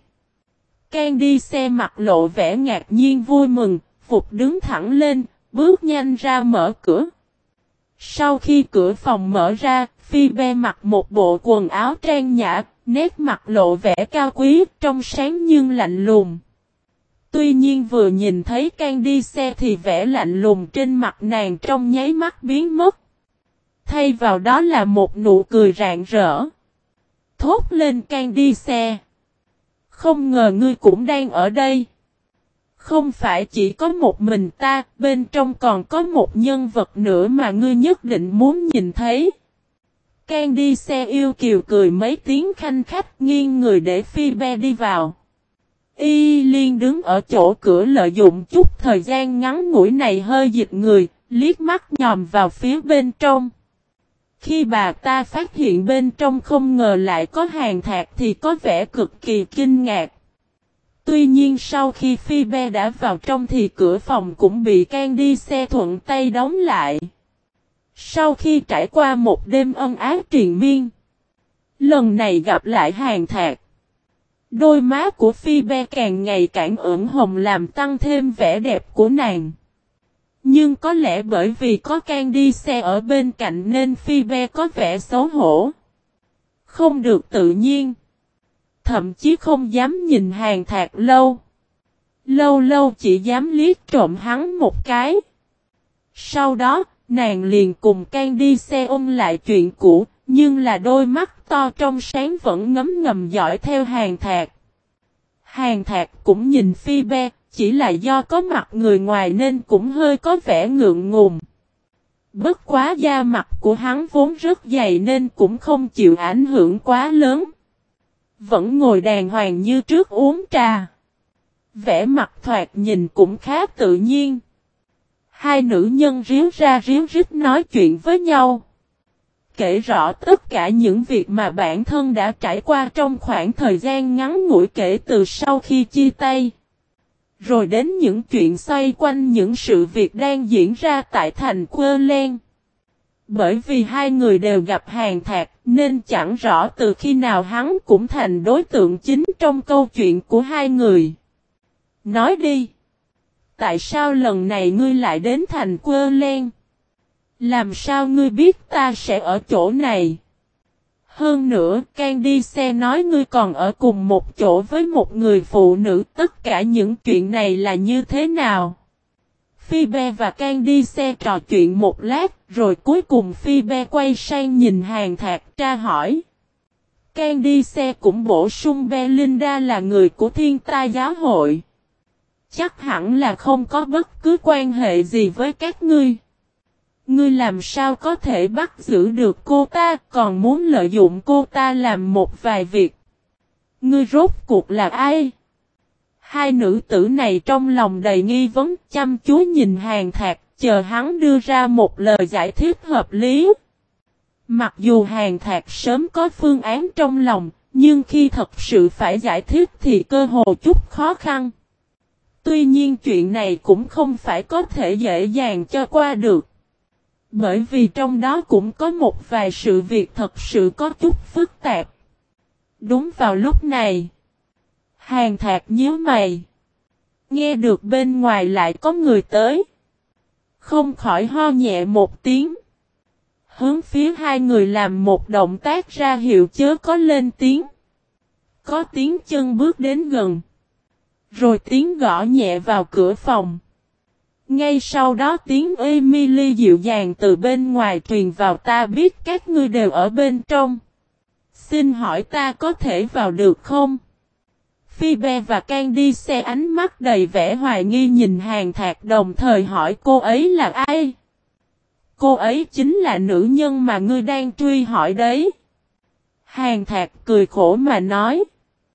Candice mặt lộ vẻ ngạc nhiên vui mừng, phục đứng thẳng lên, bước nhanh ra mở cửa. Sau khi cửa phòng mở ra, Phoebe mặc một bộ quần áo trang nhã, nét mặt lộ vẻ cao quý, trong sáng nhưng lạnh lùng. Tuy nhiên vừa nhìn thấy Candice thì vẻ lạnh lùng trên mặt nàng trong nháy mắt biến mất. thay vào đó là một nụ cười rạng rỡ. Thốt lên Candice. Không ngờ ngươi cũng đang ở đây. Không phải chỉ có một mình ta, bên trong còn có một nhân vật nữa mà ngươi nhất định muốn nhìn thấy. Candice yêu kiều cười mấy tiếng khanh khách nghiêng người để Phoebe đi vào. Y Liên đứng ở chỗ cửa lợi dụng chút thời gian ngắn ngủi này hơi dịch người, liếc mắt nhòm vào phía bên trong. Khi bà ta phát hiện bên trong không ngờ lại có hàng thạc thì có vẻ cực kỳ kinh ngạc. Tuy nhiên sau khi Phoebe đã vào trong thì cửa phòng cũng bị Candice thuận tay đóng lại. Sau khi trải qua một đêm ân ái triền miên, lần này gặp lại hàng thạc. Đôi má của Phoebe càng ngày càng ửng hồng làm tăng thêm vẻ đẹp của nàng. Nhưng có lẽ bởi vì có Candice ở bên cạnh nên Phoebe có vẻ xấu hổ. Không được tự nhiên. Thậm chí không dám nhìn hàng thạc lâu. Lâu lâu chỉ dám liếc trộm hắn một cái. Sau đó, nàng liền cùng Candice ôn lại chuyện cũ, nhưng là đôi mắt to trong sáng vẫn ngấm ngầm dõi theo hàng thạc. Hàng thạc cũng nhìn Phoebe, chỉ là do có mặt người ngoài nên cũng hơi có vẻ ngượng ngùng. Bất quá da mặt của hắn vốn rất dày nên cũng không chịu ảnh hưởng quá lớn. Vẫn ngồi đàng hoàng như trước uống trà. Vẻ mặt thoạt nhìn cũng khá tự nhiên. Hai nữ nhân ríu ra ríu rít nói chuyện với nhau. Kể rõ tất cả những việc mà bản thân đã trải qua trong khoảng thời gian ngắn ngủi kể từ sau khi chia tay. Rồi đến những chuyện xoay quanh những sự việc đang diễn ra tại thành Querlen. Bởi vì hai người đều gặp hàng thạc nên chẳng rõ từ khi nào hắn cũng thành đối tượng chính trong câu chuyện của hai người. Nói đi. Tại sao lần này ngươi lại đến thành Querlen? Làm sao ngươi biết ta sẽ ở chỗ này? Hơn nữa, Candice nói ngươi còn ở cùng một chỗ với một người phụ nữ. Tất cả những chuyện này là như thế nào? Phoebe và Candice trò chuyện một lát, rồi cuối cùng Phoebe quay sang nhìn hàng thạc tra hỏi. Candice cũng bổ sung Belinda là người của Thiên Tai Giáo hội. Chắc hẳn là không có bất cứ quan hệ gì với các ngươi. Ngươi làm sao có thể bắt giữ được cô ta, còn muốn lợi dụng cô ta làm một vài việc. Ngươi rốt cuộc là ai? Hai nữ tử này trong lòng đầy nghi vấn, chăm chú nhìn hàng thạc, chờ hắn đưa ra một lời giải thích hợp lý. Mặc dù hàng thạc sớm có phương án trong lòng, nhưng khi thật sự phải giải thích thì cơ hồ chút khó khăn. Tuy nhiên chuyện này cũng không phải có thể dễ dàng cho qua được. Bởi vì trong đó cũng có một vài sự việc thật sự có chút phức tạp. Đúng vào lúc này, hàng thạc nhíu mày. Nghe được bên ngoài lại có người tới. Không khỏi ho nhẹ một tiếng. Hướng phía hai người làm một động tác ra hiệu chớ có lên tiếng. Có tiếng chân bước đến gần. Rồi tiếng gõ nhẹ vào cửa phòng. Ngay sau đó tiếng Emily dịu dàng từ bên ngoài truyền vào, ta biết các ngươi đều ở bên trong. Xin hỏi ta có thể vào được không? Phoebe và Candice ánh mắt đầy vẻ hoài nghi nhìn hàng thạc đồng thời hỏi cô ấy là ai? Cô ấy chính là nữ nhân mà ngươi đang truy hỏi đấy. Hàng thạc cười khổ mà nói.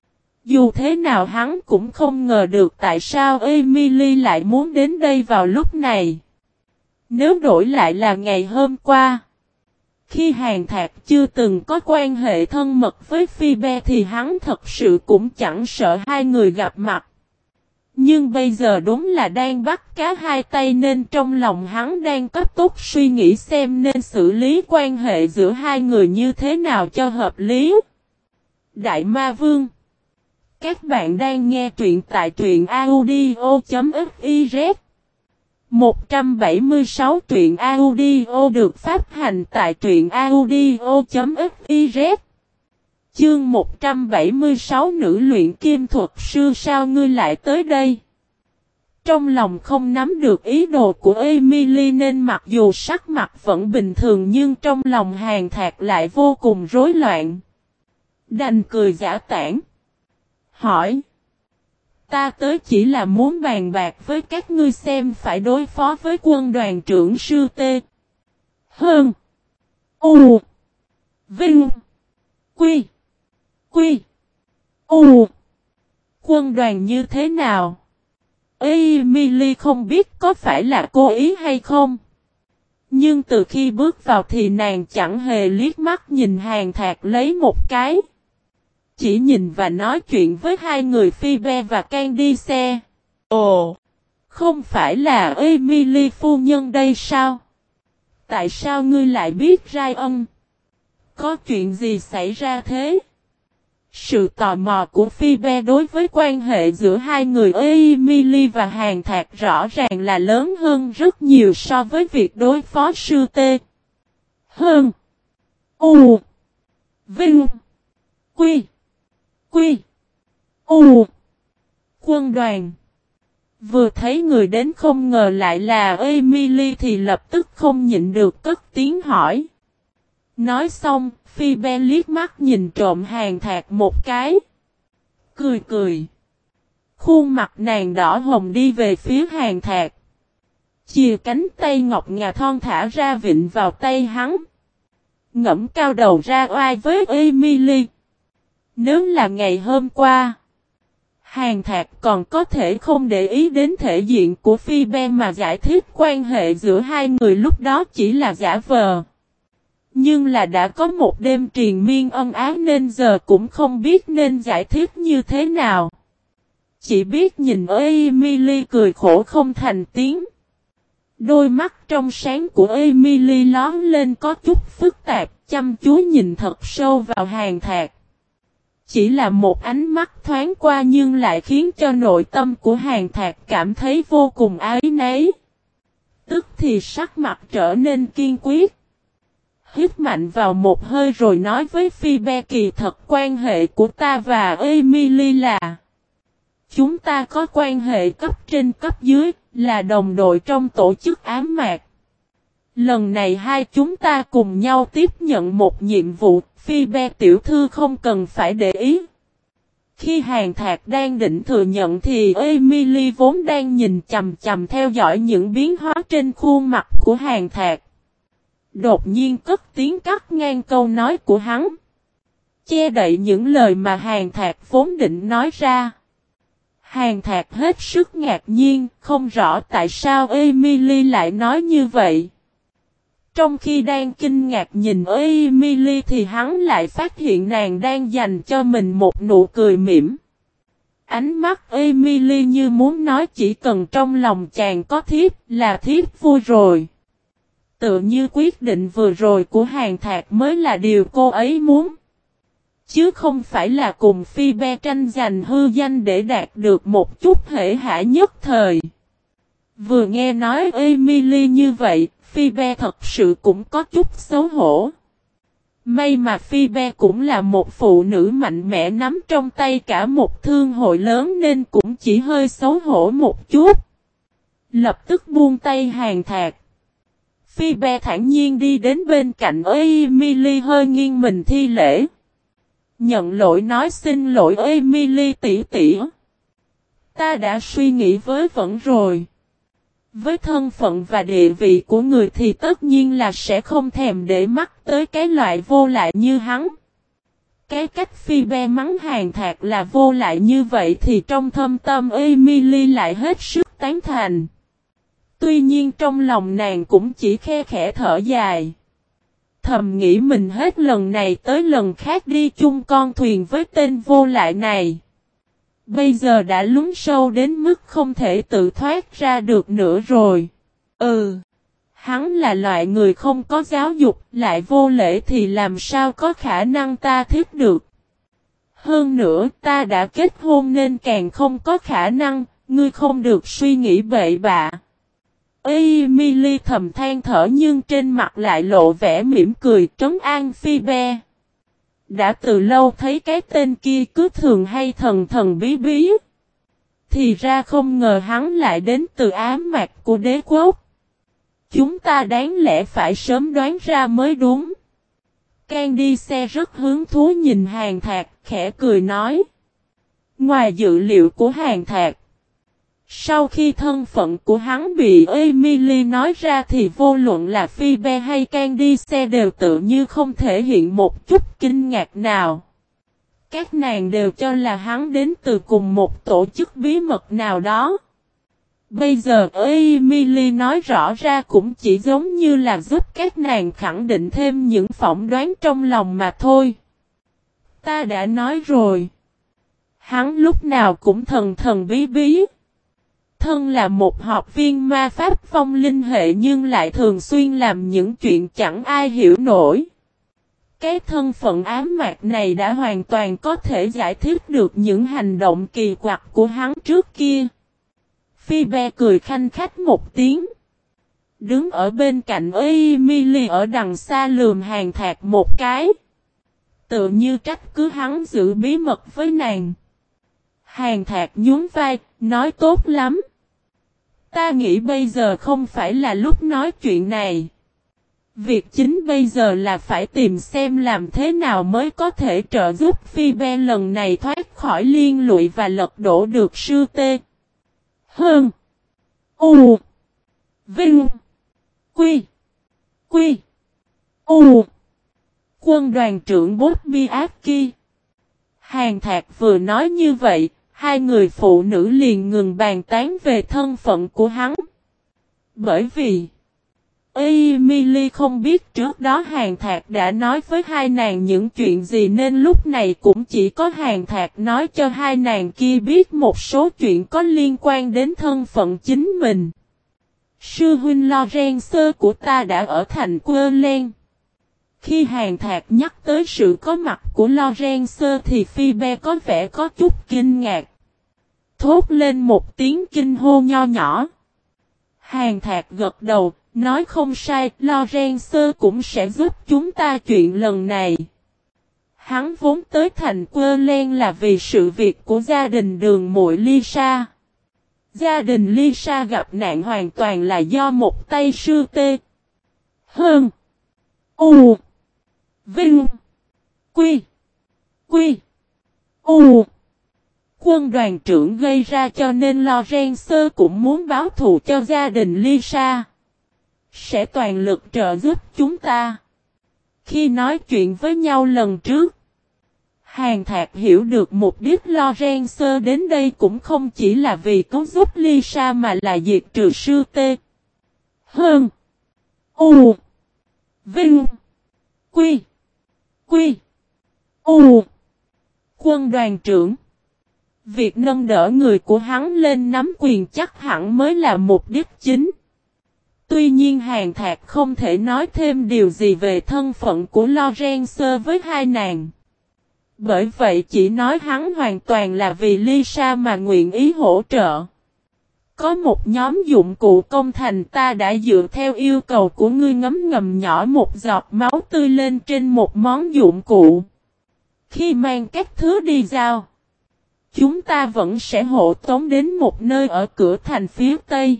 Dù thế nào hắn cũng không ngờ được tại sao Emily lại muốn đến đây vào lúc này. Nếu đổi lại là ngày hôm qua, khi hàng thạc chưa từng có quan hệ thân mật với Phoebe thì hắn thật sự cũng chẳng sợ hai người gặp mặt. Nhưng bây giờ đúng là đang bắt cá hai tay nên trong lòng hắn đang cấp tốc suy nghĩ xem nên xử lý quan hệ giữa hai người như thế nào cho hợp lý. Đại Ma Vương. Các bạn đang nghe truyện tại truyện audio.fiz 176 truyện audio được phát hành tại truyện audio.fiz. Chương 176 nữ luyện kim thuật sư sao ngươi lại tới đây? trong lòng không nắm được ý đồ của Emily nên mặc dù sắc mặt vẫn bình thường nhưng trong lòng Hàn Thạc lại vô cùng rối loạn. Đành cười giả tản. Hỏi. Ta tới chỉ là muốn bàn bạc với các ngươi xem phải đối phó với quân đoàn trưởng sư T. Hơn. U. Vinh. Quy. Quy. U. Quân đoàn như thế nào? Emily không biết có phải là cố ý hay không. Nhưng từ khi bước vào thì nàng chẳng hề liếc mắt nhìn Hàn Thạc lấy một cái. Chỉ nhìn và nói chuyện với hai người Phoebe và Candice. Ồ, không phải là Emily phu nhân đây sao? Tại sao ngươi lại biết Ryan? Có chuyện gì xảy ra thế? Sự tò mò của Phoebe đối với quan hệ giữa hai người Emily và Hàn Thạc rõ ràng là lớn hơn rất nhiều so với việc đối phó sư T. Hơn. U. Vinh. Quy. Quy. U. Quân đoàn. Vừa thấy người đến không ngờ lại là Emily thì lập tức không nhịn được cất tiếng hỏi. Nói xong, Phoebe liếc mắt nhìn trộm Hàn Thạc một cái. Cười cười. Khuôn mặt nàng đỏ hồng đi về phía Hàn Thạc. Chìa cánh tay ngọc ngà thon thả ra vịn vào tay hắn. Ngẫm cao đầu ra oai với Emily. Nếu là ngày hôm qua, Hàn Thạc còn có thể không để ý đến thể diện của Phoebe mà giải thích quan hệ giữa hai người lúc đó chỉ là giả vờ. Nhưng là đã có một đêm triền miên ân ái nên giờ cũng không biết nên giải thích như thế nào. Chỉ biết nhìn Emily cười khổ không thành tiếng. Đôi mắt trong sáng của Emily lón lên có chút phức tạp, chăm chú nhìn thật sâu vào Hàn Thạc. Chỉ là một ánh mắt thoáng qua nhưng lại khiến cho nội tâm của Hàn Thạc cảm thấy vô cùng áy náy. Tức thì sắc mặt trở nên kiên quyết. Hít mạnh vào một hơi rồi nói với Phoebe kỳ thật quan hệ của ta và Emily là chúng ta có quan hệ cấp trên cấp dưới, là đồng đội trong tổ chức ám mạc. Lần này hai chúng ta cùng nhau tiếp nhận một nhiệm vụ, Phoebe tiểu thư không cần phải để ý. Khi Hàn Thạc đang định thừa nhận thì Emily vốn đang nhìn chằm chằm theo dõi những biến hóa trên khuôn mặt của Hàn Thạc. Đột nhiên cất tiếng cắt ngang câu nói của hắn. Che đậy những lời mà Hàn Thạc vốn định nói ra. Hàn Thạc hết sức ngạc nhiên, không rõ tại sao Emily lại nói như vậy. Trong khi đang kinh ngạc nhìn Emily thì hắn lại phát hiện nàng đang dành cho mình một nụ cười mỉm. Ánh mắt Emily như muốn nói chỉ cần trong lòng chàng có thiếp là thiếp vui rồi. Tự như quyết định vừa rồi của Hàn Thạc mới là điều cô ấy muốn. Chứ không phải là cùng Phoebe tranh giành hư danh để đạt được một chút hể hả nhất thời. Vừa nghe nói Emily như vậy, Phoebe thật sự cũng có chút xấu hổ. May mà Phoebe cũng là một phụ nữ mạnh mẽ nắm trong tay cả một thương hội lớn nên cũng chỉ hơi xấu hổ một chút. Lập tức buông tay Hàn Thạc. Phoebe thản nhiên đi đến bên cạnh Emily hơi nghiêng mình thi lễ. Nhận lỗi nói xin lỗi Emily tỷ tỷ. Ta đã suy nghĩ với vẫn rồi. Với thân phận và địa vị của người thì tất nhiên là sẽ không thèm để mắt tới cái loại vô lại như hắn. Cái cách Phoebe mắng Hàn Thạc là vô lại như vậy thì trong thâm tâm Emily lại hết sức tán thành. Tuy nhiên trong lòng nàng cũng chỉ khe khẽ thở dài. Thầm nghĩ mình hết lần này tới lần khác đi chung con thuyền với tên vô lại này. Bây giờ đã lún sâu đến mức không thể tự thoát ra được nữa rồi. Hắn là loại người không có giáo dục, lại vô lễ thì làm sao có khả năng ta thích được. Hơn nữa ta đã kết hôn nên càng không có khả năng, ngươi không được suy nghĩ bậy bạ. Emily thầm than thở nhưng trên mặt lại lộ vẻ mỉm cười trấn an Phoebe. Đã từ lâu thấy cái tên kia cứ thường hay thần thần bí bí. Thì ra không ngờ hắn lại đến từ ám mạc của đế quốc. Chúng ta đáng lẽ phải sớm đoán ra mới đúng. Candice rất hứng thú nhìn Hàn Thạc, khẽ cười nói. Ngoài dự liệu của Hàn Thạc, sau khi thân phận của hắn bị Emily nói ra thì vô luận là Phoebe hay Candice đều tự như không thể hiện một chút kinh ngạc nào. Các nàng đều cho là hắn đến từ cùng một tổ chức bí mật nào đó. Bây giờ Emily nói rõ ra cũng chỉ giống như là giúp các nàng khẳng định thêm những phỏng đoán trong lòng mà thôi. Ta đã nói rồi. Hắn lúc nào cũng thần thần bí bí. Thân là một học viên ma pháp vong linh hệ nhưng lại thường xuyên làm những chuyện chẳng ai hiểu nổi. Cái thân phận ám mạc này đã hoàn toàn có thể giải thích được những hành động kỳ quặc của hắn trước kia. Phoebe cười khanh khách một tiếng. Đứng ở bên cạnh Emily ở đằng xa lườm Hàn Thạc một cái. Tự như trách cứ hắn giữ bí mật với nàng. Hàn Thạc nhún vai, nói tốt lắm. Ta nghĩ bây giờ không phải là lúc nói chuyện này. Việc chính bây giờ là phải tìm xem làm thế nào mới có thể trợ giúp Phoebe lần này thoát khỏi liên lụy và lật đổ được sư tê. Hơn. U. Vinh. Quy. Quy. U. Quân đoàn trưởng Bobby Aki. Hàn Thạc vừa nói như vậy, hai người phụ nữ liền ngừng bàn tán về thân phận của hắn. Bởi vì Emily không biết trước đó Hàn Thạc đã nói với hai nàng những chuyện gì nên lúc này cũng chỉ có Hàn Thạc nói cho hai nàng kia biết một số chuyện có liên quan đến thân phận chính mình. Sư huynh Lorenzo của ta đã ở thành Querlen. Khi Hàn Thạc nhắc tới sự có mặt của Lorenzo thì Phoebe có vẻ có chút kinh ngạc. Thốt lên một tiếng kinh hô nho nhỏ. Hàn Thạc gật đầu, nói không sai, Lorenzo cũng sẽ giúp chúng ta chuyện lần này. Hắn vốn tới thành Querlen là vì sự việc của gia đình đường muội Lisa. Gia đình Lisa gặp nạn hoàn toàn là do một tay sư tê. Hơn. U. Vinh. Quy. Quy. U. Quân đoàn trưởng gây ra cho nên Lorenzo cũng muốn báo thù cho gia đình Lisa. Sẽ toàn lực trợ giúp chúng ta. Khi nói chuyện với nhau lần trước, Hàn Thạc hiểu được mục đích Lorenzo đến đây cũng không chỉ là vì cứu giúp Lisa mà là diệt trừ sư tê. Hơn. U. Vinh. Quy. Quy. U. Quân đoàn trưởng. Việc nâng đỡ người của hắn lên nắm quyền chắc hẳn mới là mục đích chính. Tuy nhiên Hàn Thạc không thể nói thêm điều gì về thân phận của Lorenzo với hai nàng. Bởi vậy chỉ nói hắn hoàn toàn là vì Lisa mà nguyện ý hỗ trợ. Có một nhóm dụng cụ công thành ta đã dựa theo yêu cầu của ngươi ngấm ngầm nhỏ một giọt máu tươi lên trên một món dụng cụ. Khi mang các thứ đi giao, chúng ta vẫn sẽ hộ tống đến một nơi ở cửa thành phía Tây.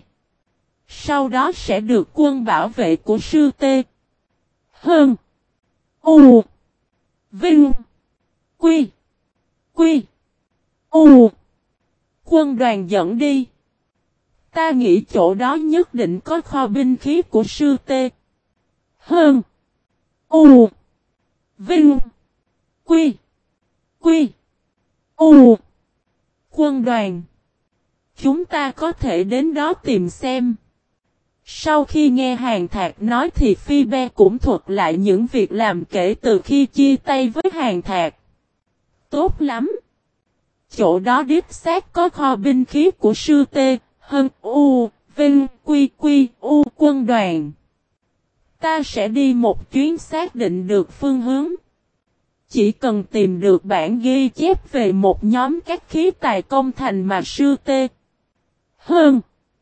Sau đó sẽ được quân bảo vệ của sư tê. Hơn. U. Vinh. Quy. Quy. U. Quân đoàn dẫn đi. Ta nghĩ chỗ đó nhất định có kho binh khí của sư tê. Hơn. U. Vinh. Quy. Quy. U. Quân đoàn. Chúng ta có thể đến đó tìm xem. Sau khi nghe Hàn Thạc nói thì Phoebe cũng thuật lại những việc làm kể từ khi chia tay với Hàn Thạc. Tốt lắm. Chỗ đó đích xác có kho binh khí của sư tê, Hơn, U, Vinh, Quy, Quy, U quân đoàn. Ta sẽ đi một chuyến xác định được phương hướng. Chỉ cần tìm được bản ghi chép về một nhóm các khí tài công thành mà sư tê. Hơn.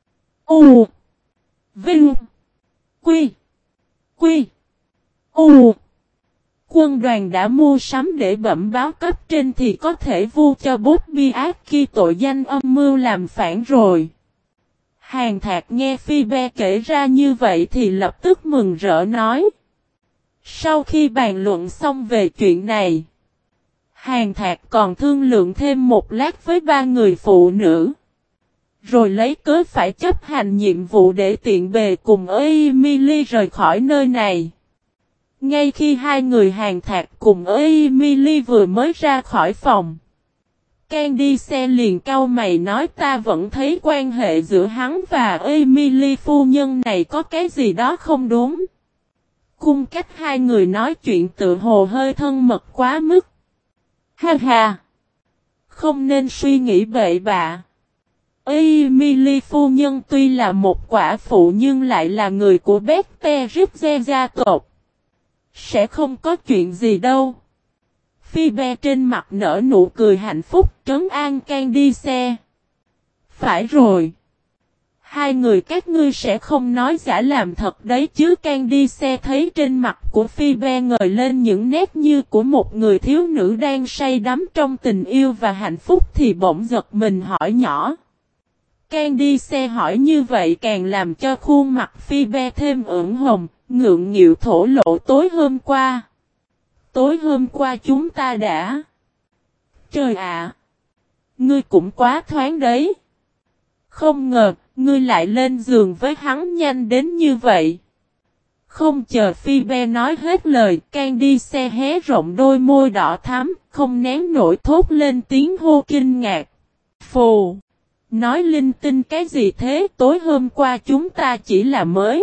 U. Vinh. Quy. Quy. U. Quân đoàn đã mua sắm để bẩm báo cấp trên thì có thể vu cho Bobby Aki tội danh âm mưu làm phản rồi. Hàn Thạc nghe Phoebe kể ra như vậy thì lập tức mừng rỡ nói. Sau khi bàn luận xong về chuyện này, Hàn Thạc còn thương lượng thêm một lát với ba người phụ nữ. Rồi lấy cớ phải chấp hành nhiệm vụ để tiện bề cùng Emily rời khỏi nơi này. Ngay khi hai người Hàn Thạc cùng Emily vừa mới ra khỏi phòng, Candice liền cau mày nói ta vẫn thấy quan hệ giữa hắn và Emily phu nhân này có cái gì đó không đúng. Cung cách hai người nói chuyện tự hồ hơi thân mật quá mức. Ha ha! Không nên suy nghĩ bậy bạ. Emily phu nhân tuy là một quả phụ nhưng lại là người của Bethesda gia tộc. Sẽ không có chuyện gì đâu. Phoebe trên mặt nở nụ cười hạnh phúc trấn an Candice. Phải rồi. Hai người các ngươi sẽ không nói giả làm thật đấy chứ. Candice thấy trên mặt của Phoebe ngời lên những nét như của một người thiếu nữ đang say đắm trong tình yêu và hạnh phúc thì bỗng giật mình hỏi nhỏ. Candice hỏi như vậy càng làm cho khuôn mặt Phoebe thêm ửng hồng, ngượng nghịu thổ lộ tối hôm qua. Tối hôm qua chúng ta đã... Trời ạ! Ngươi cũng quá thoáng đấy. Không ngờ, ngươi lại lên giường với hắn nhanh đến như vậy. Không chờ Phoebe nói hết lời, Candice hé rộng đôi môi đỏ thắm, không nén nổi thốt lên tiếng hô kinh ngạc. Phù! Nói linh tinh cái gì thế? Tối hôm qua chúng ta chỉ là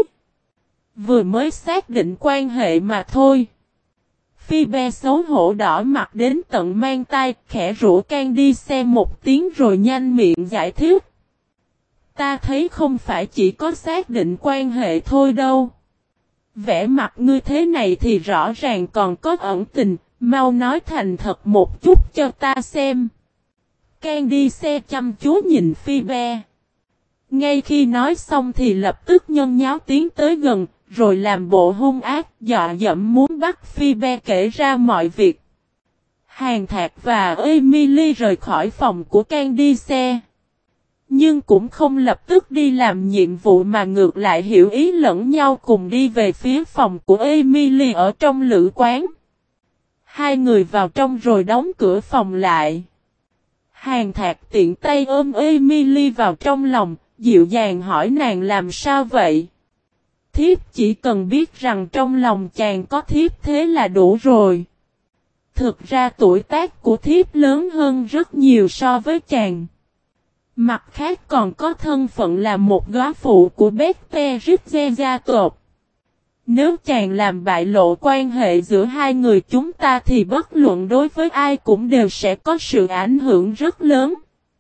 vừa mới xác định quan hệ mà thôi. Phoebe xấu hổ đỏ mặt đến tận mang tai, khẽ rủa Candice một tiếng rồi nhanh miệng giải thích. Ta thấy không phải chỉ có xác định quan hệ thôi đâu. Vẻ mặt ngươi thế này thì rõ ràng còn có ẩn tình, mau nói thành thật một chút cho ta xem. Candice chăm chú nhìn Phoebe. Ngay khi nói xong thì lập tức nhân nháo tiến tới gần, rồi làm bộ hung ác, dọa dẫm muốn bắt Phoebe kể ra mọi việc. Hàn Thạc và Emily rời khỏi phòng của Candice. Nhưng cũng không lập tức đi làm nhiệm vụ mà ngược lại hiểu ý lẫn nhau cùng đi về phía phòng của Emily ở trong lữ quán. Hai người vào trong rồi đóng cửa phòng lại. Hàn Thạc tiện tay ôm Emily vào trong lòng, dịu dàng hỏi nàng làm sao vậy. Thiếp chỉ cần biết rằng trong lòng chàng có thiếp thế là đủ rồi. Thực ra tuổi tác của thiếp lớn hơn rất nhiều so với chàng. Mặt khác còn có thân phận là một góa phụ của Bethesda gia tộc. Nếu chàng làm bại lộ quan hệ giữa hai người chúng ta thì bất luận đối với ai cũng đều sẽ có sự ảnh hưởng rất lớn.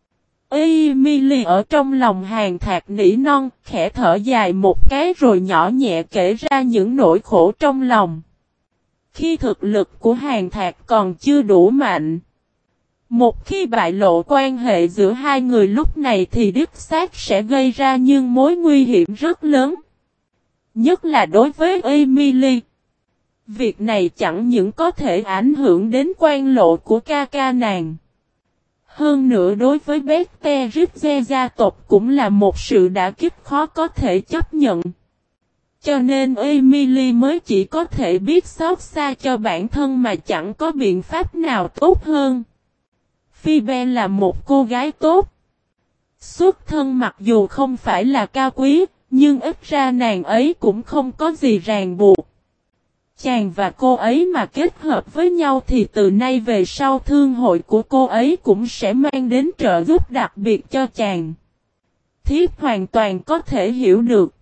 Emily ở trong lòng Hàn Thạc nỉ non, khẽ thở dài một cái rồi nhỏ nhẹ kể ra những nỗi khổ trong lòng. Khi thực lực của Hàn Thạc còn chưa đủ mạnh, một khi bại lộ quan hệ giữa hai người lúc này thì đích xác sẽ gây ra những mối nguy hiểm rất lớn. Nhất là đối với Emily. Việc này chẳng những có thể ảnh hưởng đến quan lộ của ca ca nàng. Hơn nữa đối với Bethesda gia tộc cũng là một sự đả kích khó có thể chấp nhận. Cho nên Emily mới chỉ có thể biết xót xa cho bản thân mà chẳng có biện pháp nào tốt hơn. Phoebe là một cô gái tốt. Xuất thân mặc dù không phải là cao quý, nhưng ít ra nàng ấy cũng không có gì ràng buộc. Chàng và cô ấy mà kết hợp với nhau thì từ nay về sau thương hội của cô ấy cũng sẽ mang đến trợ giúp đặc biệt cho chàng. Thiếp hoàn toàn có thể hiểu được.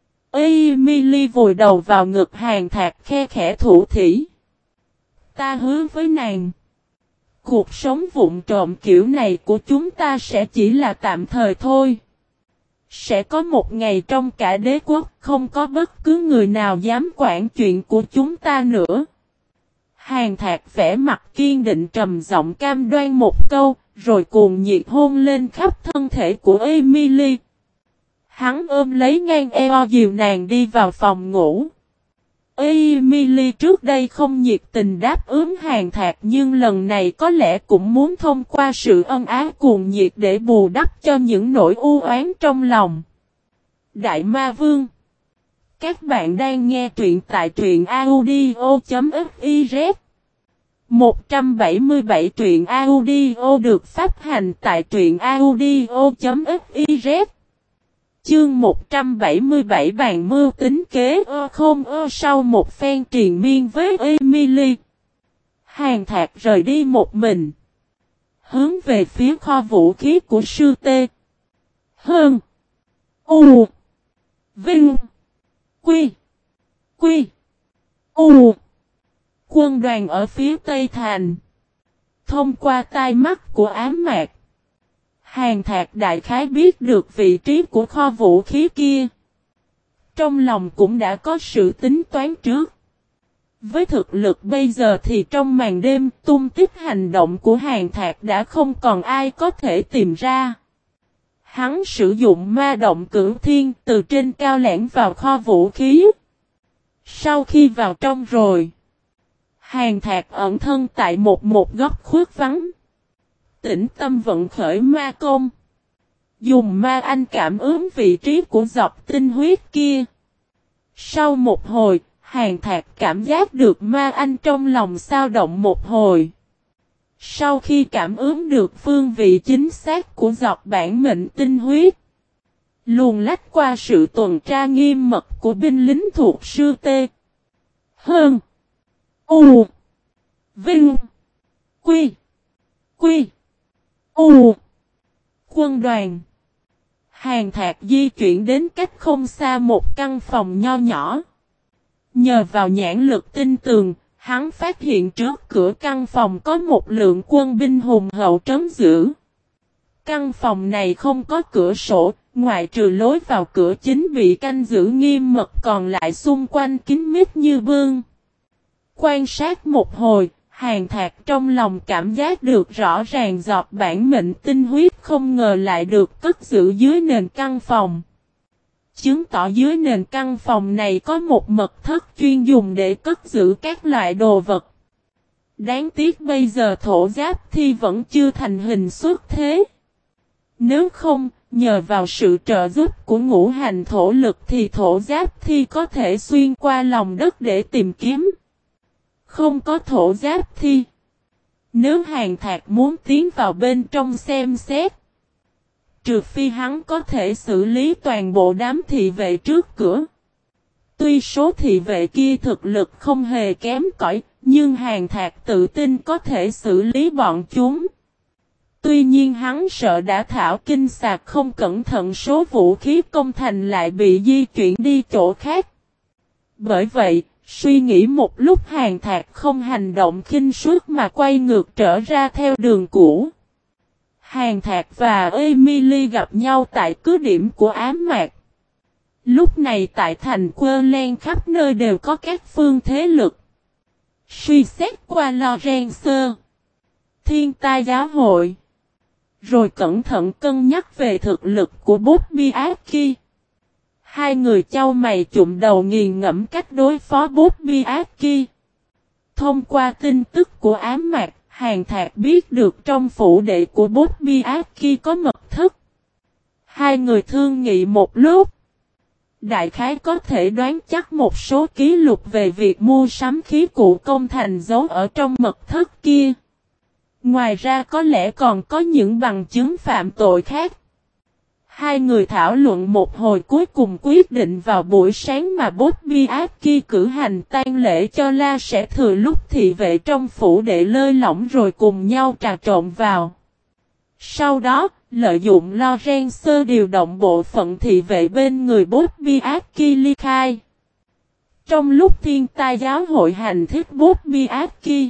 Emily vùi đầu vào ngực Hàn Thạc khe khẽ thủ thỉ. Ta hứa với nàng. Cuộc sống vụn trộm kiểu này của chúng ta sẽ chỉ là tạm thời thôi. Sẽ có một ngày trong cả đế quốc không có bất cứ người nào dám quản chuyện của chúng ta nữa. Hàn Thạc vẻ mặt kiên định trầm giọng cam đoan một câu, rồi cuồng nhiệt hôn lên khắp thân thể của Emily. Hắn ôm lấy ngang eo dìu nàng đi vào phòng ngủ. Emily trước đây không nhiệt tình đáp ứng Hàn Thạc nhưng lần này có lẽ cũng muốn thông qua sự ân ái cuồng nhiệt để bù đắp cho những nỗi u oán trong lòng. Đại Ma Vương. Các bạn đang nghe truyện tại truyện audio.fiz. 177 truyện audio được phát hành tại truyện audio.fiz. Chương 177 bàn mưu tính kế không sau một phen triền miên với Emily. Hàn Thạc rời đi một mình. Hướng về phía kho vũ khí của sư tê. Hơn. U. Vinh. Quy. Quy. U. Quân đoàn ở phía Tây Thành. Thông qua tai mắt của ám mạc. Hàn Thạc đại khái biết được vị trí của kho vũ khí kia. Trong lòng cũng đã có sự tính toán trước. Với thực lực bây giờ thì trong màn đêm tung tích hành động của Hàn Thạc đã không còn ai có thể tìm ra. Hắn sử dụng ma động cửu thiên từ trên cao lẻn vào kho vũ khí. Sau khi vào trong rồi, Hàn Thạc ẩn thân tại một góc khuất vắng. Tĩnh tâm vận khởi ma công. Dùng ma anh cảm ứng vị trí của giọt tinh huyết kia. Sau một hồi, Hàn Thạc cảm giác được ma anh trong lòng xao động một hồi. Sau khi cảm ứng được phương vị chính xác của giọt bản mệnh tinh huyết, luồn lách qua sự tuần tra nghiêm mật của binh lính thuộc sư tê. Hơn. U. Vinh. Quy. Quy. U. Quân đoàn. Hàn Thạc di chuyển đến cách không xa một căn phòng nho nhỏ. Nhờ vào nhãn lực tinh tường, hắn phát hiện trước cửa căn phòng có một lượng quân binh hùng hậu trấn giữ. Căn phòng này không có cửa sổ, ngoại trừ lối vào cửa chính bị canh giữ nghiêm mật còn lại xung quanh kín mít như bương. Quan sát một hồi, Hàn Thạc trong lòng cảm giác được rõ ràng giọt bản mệnh tinh huyết không ngờ lại được cất giữ dưới nền căn phòng. Chứng tỏ dưới nền căn phòng này có một mật thất chuyên dùng để cất giữ các loại đồ vật. Đáng tiếc bây giờ thổ giáp thi vẫn chưa thành hình xuất thế. Nếu không, nhờ vào sự trợ giúp của ngũ hành thổ lực thì thổ giáp thi có thể xuyên qua lòng đất để tìm kiếm. Không có thổ giáp thi. Nếu Hàn Thạc muốn tiến vào bên trong xem xét, trừ phi hắn có thể xử lý toàn bộ đám thị vệ trước cửa. Tuy số thị vệ kia thực lực không hề kém cỏi, nhưng Hàn Thạc tự tin có thể xử lý bọn chúng. Tuy nhiên hắn sợ đã thảo kinh sạc không cẩn thận số vũ khí công thành lại bị di chuyển đi chỗ khác. Bởi vậy, suy nghĩ một lúc Hàn Thạc không hành động khinh suất mà quay ngược trở ra theo đường cũ. Hàn Thạc và Emily gặp nhau tại cứ điểm của ám mạc. Lúc này tại thành Querlen khắp nơi đều có các phương thế lực. Suy xét qua Lorenzo, Thiên Tai Giáo Hội, rồi cẩn thận cân nhắc về thực lực của Bobby Aki. Hai người chau mày chụm đầu nghiền ngẫm cách đối phó Bobby Aki. Thông qua tin tức của ám mạc, Hàn Thạc biết được trong phủ đệ của Bobby Aki có mật thất. Hai người thương nghị một lúc. Đại khái có thể đoán chắc một số ký lục về việc mua sắm khí cụ công thành giấu ở trong mật thất kia. Ngoài ra có lẽ còn có những bằng chứng phạm tội khác. Hai người thảo luận một hồi cuối cùng quyết định vào buổi sáng mà Bobby Aki cử hành tang lễ cho La sẽ thừa lúc thị vệ trong phủ để lơi lỏng rồi cùng nhau trà trộn vào. Sau đó, lợi dụng Lorenzo điều động bộ phận thị vệ bên người Bobby Aki ly khai. Trong lúc Thiên Tai Giáo Hội hành thích Bobby Aki,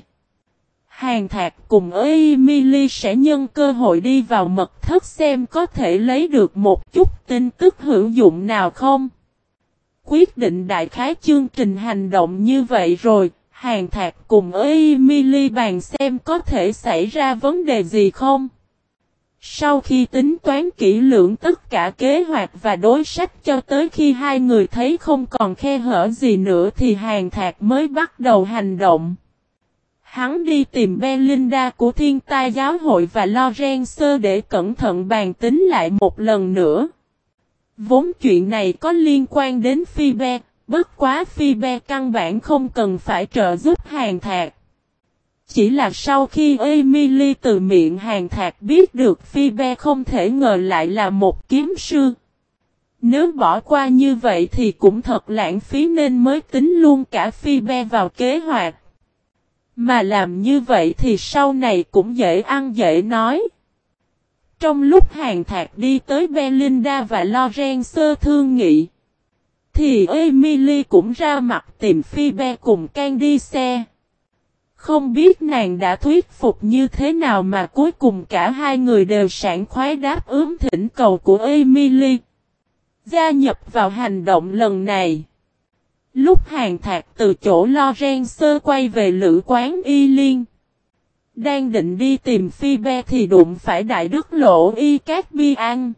Hàn Thạc cùng Emily sẽ nhân cơ hội đi vào mật thất xem có thể lấy được một chút tin tức hữu dụng nào không. Quyết định đại khái chương trình hành động như vậy rồi, Hàn Thạc cùng Emily bàn xem có thể xảy ra vấn đề gì không. Sau khi tính toán kỹ lưỡng tất cả kế hoạch và đối sách cho tới khi hai người thấy không còn khe hở gì nữa thì Hàn Thạc mới bắt đầu hành động. Hắn đi tìm Belinda của Thiên Tai Giáo hội và Lorenzo để cẩn thận bàn tính lại một lần nữa. Vốn chuyện này có liên quan đến Phoebe, bất quá Phoebe căn bản không cần phải trợ giúp Hàn Thạc. Chỉ là sau khi Emily từ miệng Hàn Thạc biết được Phoebe không thể ngờ lại là một kiếm sư. Nếu bỏ qua như vậy thì cũng thật lãng phí nên mới tính luôn cả Phoebe vào kế hoạch. Mà làm như vậy thì sau này cũng dễ ăn dễ nói. Trong lúc Hàn Thạc đi tới Belinda và Lorenzo thương nghị, thì Emily cũng ra mặt tìm Phoebe cùng Candice. Không biết nàng đã thuyết phục như thế nào mà cuối cùng cả hai người đều sảng khoái đáp ứng thỉnh cầu của Emily. Gia nhập vào hành động lần này. Lúc Hàn Thạc từ chỗ Lorenzo quay về lữ quán Y Liên. Đang định đi tìm Phoebe thì đụng phải Đại Đức Lộ Y Cát Bi An.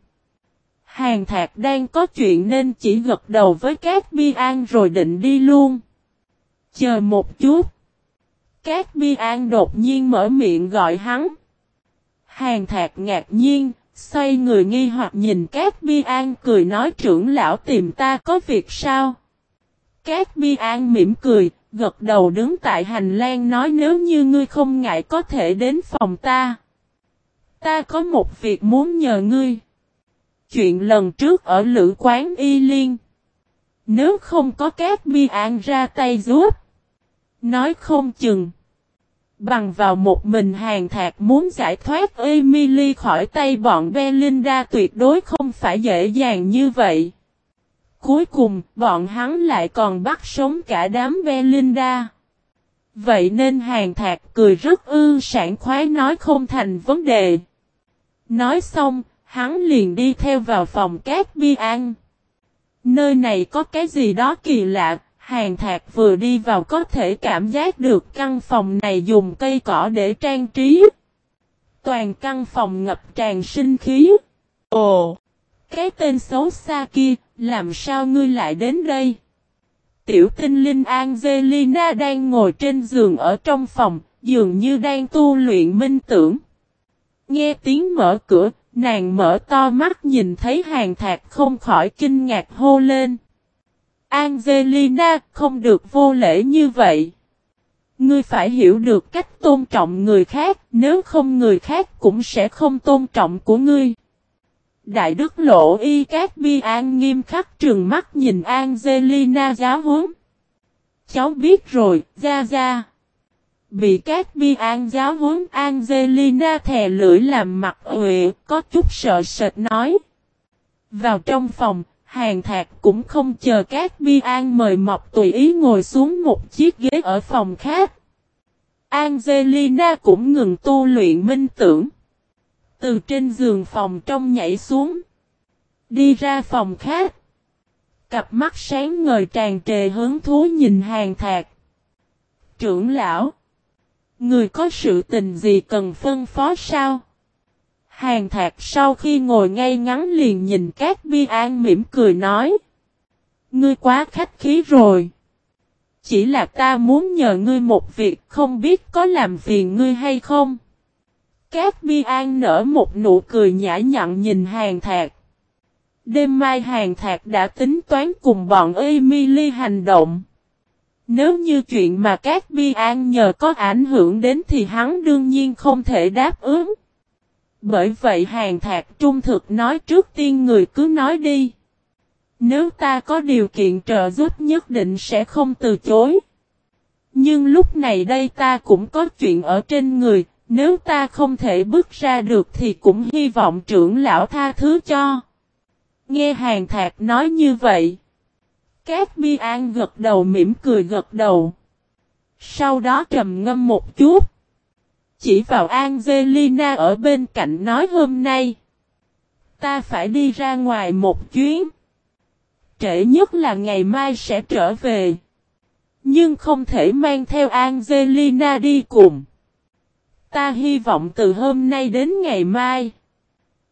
Hàn Thạc đang có chuyện nên chỉ gật đầu với Cát Bi An rồi định đi luôn. Chờ một chút. Cát Bi An đột nhiên mở miệng gọi hắn. Hàn Thạc ngạc nhiên, xoay người nghi hoặc nhìn Cát Bi An cười nói trưởng lão tìm ta có việc sao? Cát Bi An mỉm cười, gật đầu đứng tại hành lang nói nếu như ngươi không ngại có thể đến phòng ta. Ta có một việc muốn nhờ ngươi. Chuyện lần trước ở lữ quán Y Liên. Nếu không có Cát Bi An ra tay giúp. Nói không chừng. Bằng vào một mình Hàn Thạc muốn giải thoát Emily khỏi tay bọn Belinda tuyệt đối không phải dễ dàng như vậy. Cuối cùng, bọn hắn lại còn bắt sống cả đám Belinda. Vậy nên Hàn Thạc cười rất sảng khoái nói không thành vấn đề. Nói xong, hắn liền đi theo vào phòng Cát Bi An. Nơi này có cái gì đó kỳ lạ, Hàn Thạc vừa đi vào có thể cảm giác được căn phòng này dùng cây cỏ để trang trí. Toàn căn phòng ngập tràn sinh khí. Ồ! Cái tên xấu xa kia, làm sao ngươi lại đến đây? Tiểu tinh linh Angelina đang ngồi trên giường ở trong phòng, dường như đang tu luyện minh tưởng. Nghe tiếng mở cửa, nàng mở to mắt nhìn thấy Hàn Thạc không khỏi kinh ngạc hô lên. Angelina, không được vô lễ như vậy. Ngươi phải hiểu được cách tôn trọng người khác, nếu không người khác cũng sẽ không tôn trọng của ngươi. Đại Đức Lộ Y Cát Bi An nghiêm khắc trừng mắt nhìn Angelina giáo huấn. Cháu biết rồi, gia gia. Bị Cát Bi An giáo huấn Angelina thè lưỡi làm mặt uể, có chút sợ sệt nói. Vào trong phòng, Hàn Thạc cũng không chờ Cát Bi An mời mọc tùy ý ngồi xuống một chiếc ghế ở phòng khác. Angelina cũng ngừng tu luyện minh tưởng. Từ trên giường phòng trong nhảy xuống. Đi ra phòng khác. Cặp mắt sáng ngời tràn trề hứng thú nhìn Hàn Thạc. Trưởng lão. Người có sự tình gì cần phân phó sao? Hàn Thạc sau khi ngồi ngay ngắn liền nhìn Cát Bi An mỉm cười nói. Ngươi quá khách khí rồi. Chỉ là ta muốn nhờ ngươi một việc không biết có làm phiền ngươi hay không? Cát Bi An nở một nụ cười nhã nhặn nhìn Hàn Thạc. Đêm mai Hàn Thạc đã tính toán cùng bọn Emily hành động. Nếu như chuyện mà Cát Bi An nhờ có ảnh hưởng đến thì hắn đương nhiên không thể đáp ứng. Bởi vậy Hàn Thạc trung thực nói trước tiên người cứ nói đi. Nếu ta có điều kiện trợ giúp nhất định sẽ không từ chối. Nhưng lúc này đây ta cũng có chuyện ở trên người. Nếu ta không thể bước ra được thì cũng hy vọng trưởng lão tha thứ cho. Nghe Hàn Thạc nói như vậy. Cát Bi An gật đầu mỉm cười gật đầu. Sau đó trầm ngâm một chút. Chỉ vào Angelina ở bên cạnh nói hôm nay. Ta phải đi ra ngoài một chuyến. Trễ nhất là ngày mai sẽ trở về. Nhưng không thể mang theo Angelina đi cùng. Ta hy vọng từ hôm nay đến ngày mai.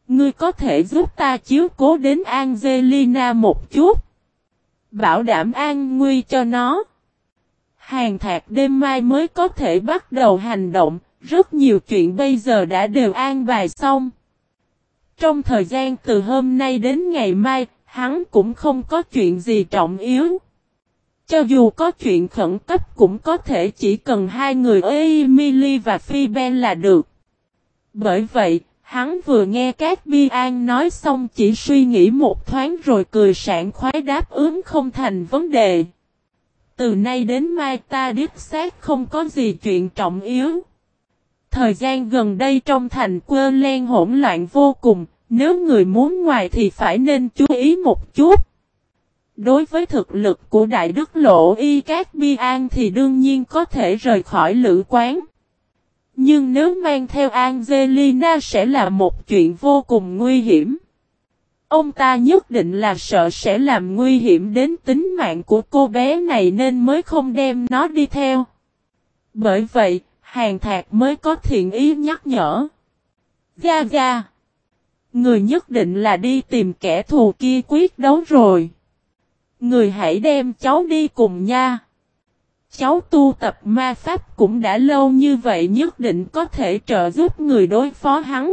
ngươi có thể giúp ta chiếu cố đến Angelina một chút. Bảo đảm an nguy cho nó. Hàn Thạc đêm mai mới có thể bắt đầu hành động, rất nhiều chuyện bây giờ đã đều an bài xong. Trong thời gian từ hôm nay đến ngày mai, hắn cũng không có chuyện gì trọng yếu. Cho dù có chuyện khẩn cấp cũng có thể chỉ cần hai người Emily và Phoebe là được. Bởi vậy, hắn vừa nghe các Bi An nói xong chỉ suy nghĩ một thoáng rồi cười sảng khoái đáp ứng không thành vấn đề. Từ nay đến mai ta đích xác không có gì chuyện trọng yếu. Thời gian gần đây trong thành Querlen hỗn loạn vô cùng, nếu người muốn ngoài thì phải nên chú ý một chút. Đối với thực lực của Đại Đức Lộ Y Cát Bi An thì đương nhiên có thể rời khỏi lữ quán. Nhưng nếu mang theo Angelina sẽ là một chuyện vô cùng nguy hiểm. Ông ta nhất định là sợ sẽ làm nguy hiểm đến tính mạng của cô bé này nên mới không đem nó đi theo. Bởi vậy, Hàn Thạc mới có thiện ý nhắc nhở. Ga ga. Người nhất định là đi tìm kẻ thù kia quyết đấu rồi. Người hãy đem cháu đi cùng nha. Cháu tu tập ma pháp cũng đã lâu như vậy nhất định có thể trợ giúp người đối phó hắn.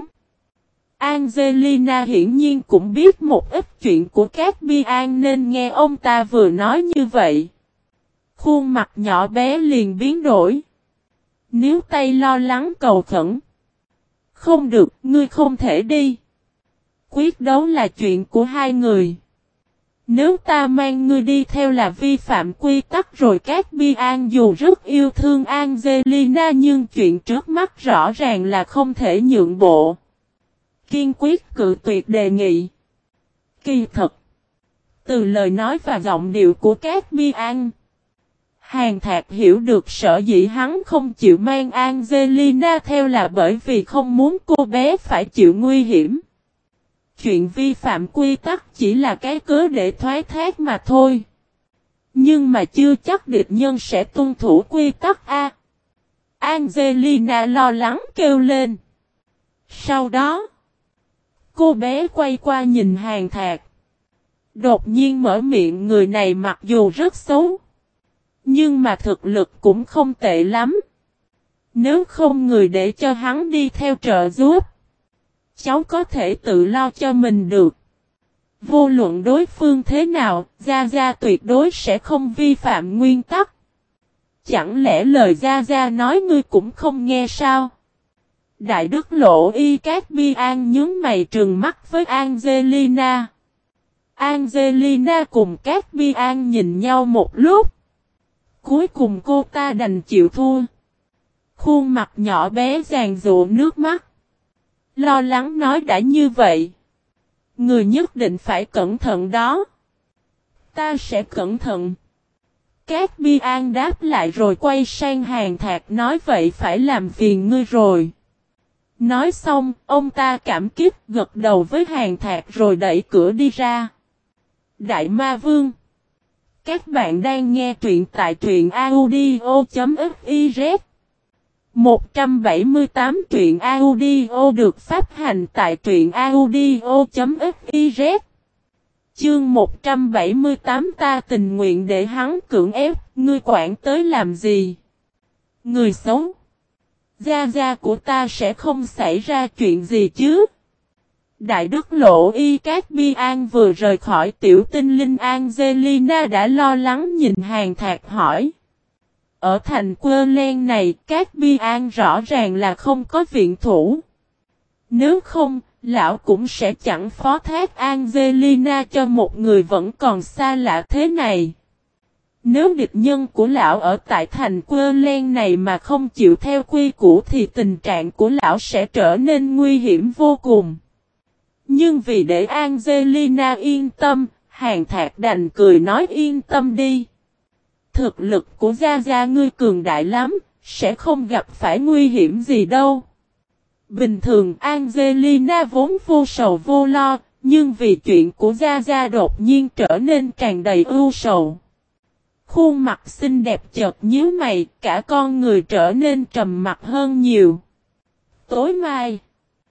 Angelina hiển nhiên cũng biết một ít chuyện của các Bi An nên nghe ông ta vừa nói như vậy. Khuôn mặt nhỏ bé liền biến đổi. Níu tay lo lắng cầu khẩn. Không được, ngươi không thể đi. Quyết đấu là chuyện của hai người. Nếu ta mang ngươi đi theo là vi phạm quy tắc rồi các Bi An dù rất yêu thương Angelina nhưng chuyện trước mắt rõ ràng là không thể nhượng bộ. Kiên quyết cự tuyệt đề nghị. Kỳ thật. Từ lời nói và giọng điệu của các Bi An, Hàn Thạc hiểu được sở dĩ hắn không chịu mang Angelina theo là bởi vì không muốn cô bé phải chịu nguy hiểm. Chuyện vi phạm quy tắc chỉ là cái cớ để thoái thác mà thôi. Nhưng mà chưa chắc địch nhân sẽ tuân thủ quy tắc a. Angelina lo lắng kêu lên. Sau đó, cô bé quay qua nhìn Hàn Thạc. Đột nhiên mở miệng, người này mặc dù rất xấu, nhưng mà thực lực cũng không tệ lắm. Nếu không người để cho hắn đi theo trợ giúp, cháu có thể tự lo cho mình được. Vô luận đối phương thế nào, Gia Gia tuyệt đối sẽ không vi phạm nguyên tắc. Chẳng lẽ lời Gia Gia nói ngươi cũng không nghe sao? Đại Đức Lộ Y Cát Bi An nhướng mày trừng mắt với Angelina. Angelina cùng Cát Bi An nhìn nhau một lúc. Cuối cùng cô ta đành chịu thua. Khuôn mặt nhỏ bé giàn rụa nước mắt. Lo lắng nói đã như vậy. Người nhất định phải cẩn thận đó. Ta sẽ cẩn thận. Cát Bi An đáp lại rồi quay sang Hàn Thạc nói vậy phải làm phiền ngươi rồi. Nói xong, ông ta cảm kích gật đầu với Hàn Thạc rồi đẩy cửa đi ra. Đại Ma Vương. Các bạn đang nghe truyện tại truyện audio.fiz. 178 truyện audio được phát hành tại truyện audio.fiz. Chương 178 ta tình nguyện để hắn cưỡng ép, ngươi quản tới làm gì? Người xấu. Gia Gia của ta sẽ không xảy ra chuyện gì chứ? Đại Đức Lộ Y Cát Bi An vừa rời khỏi tiểu tinh linh Angelina đã lo lắng nhìn Hàn Thạc hỏi. Ở thành Querlen này, Cát Bi An rõ ràng là không có viện thủ. Nếu không, lão cũng sẽ chẳng phó thác Angelina cho một người vẫn còn xa lạ thế này. Nếu địch nhân của lão ở tại thành Querlen này mà không chịu theo quy củ thì tình trạng của lão sẽ trở nên nguy hiểm vô cùng. Nhưng vì để Angelina yên tâm, Hàn Thạc đành cười nói yên tâm đi. Thực lực của Gia Gia ngươi cường đại lắm, sẽ không gặp phải nguy hiểm gì đâu. Bình thường Angelina vốn vô sầu vô lo, nhưng vì chuyện của Gia Gia đột nhiên trở nên tràn đầy ưu sầu. Khuôn mặt xinh đẹp chợt nhíu mày, cả con người trở nên trầm mặc hơn nhiều. Tối mai,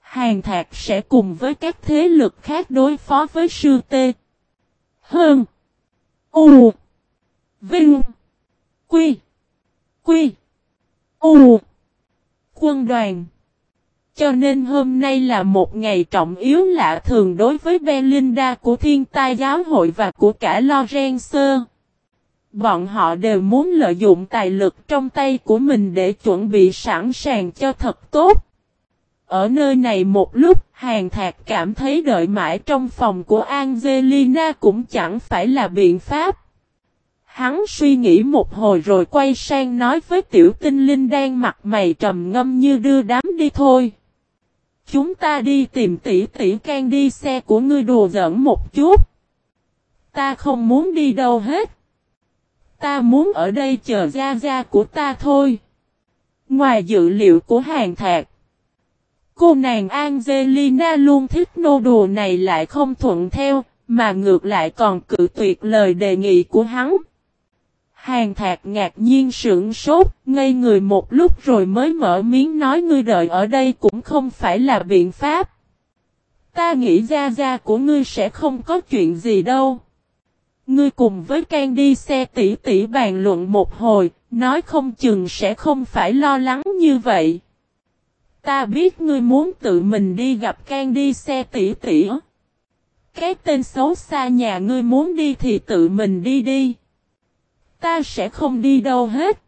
Hàn Thạc sẽ cùng với các thế lực khác đối phó với sư Tê. Hơn. U. Vinh. Quy. Quy. U. Quân đoàn. Cho nên hôm nay là một ngày trọng yếu lạ thường đối với Belinda của Thiên Tai Giáo hội và của cả Lorenzo. Bọn họ đều muốn lợi dụng tài lực trong tay của mình để chuẩn bị sẵn sàng cho thật tốt. Ở nơi này một lúc, Hàn Thạc cảm thấy đợi mãi trong phòng của Angelina cũng chẳng phải là biện pháp. Hắn suy nghĩ một hồi rồi quay sang nói với Tiểu Tinh Linh đang mặt mày trầm ngâm như đưa đám đi thôi. Chúng ta đi tìm tỷ tỷ Candy xe của ngươi đùa giỡn một chút. Ta không muốn đi đâu hết. Ta muốn ở đây chờ gia gia của ta thôi. Ngoài dự liệu của Hàn Thạc, cô nàng Angelina luôn thích nô đùa này lại không thuận theo, mà ngược lại còn cự tuyệt lời đề nghị của hắn. Hàn Thạc ngạc nhiên sững sốt, ngây người một lúc rồi mới mở miếng nói ngươi đợi ở đây cũng không phải là biện pháp. Ta nghĩ gia gia của ngươi sẽ không có chuyện gì đâu. Ngươi cùng với Candy xe tỷ tỷ bàn luận một hồi, nói không chừng sẽ không phải lo lắng như vậy. Ta biết ngươi muốn tự mình đi gặp Candy xe tỷ tỷ. Cái tên xấu xa nhà ngươi muốn đi thì tự mình đi đi. Ta sẽ không đi đâu hết.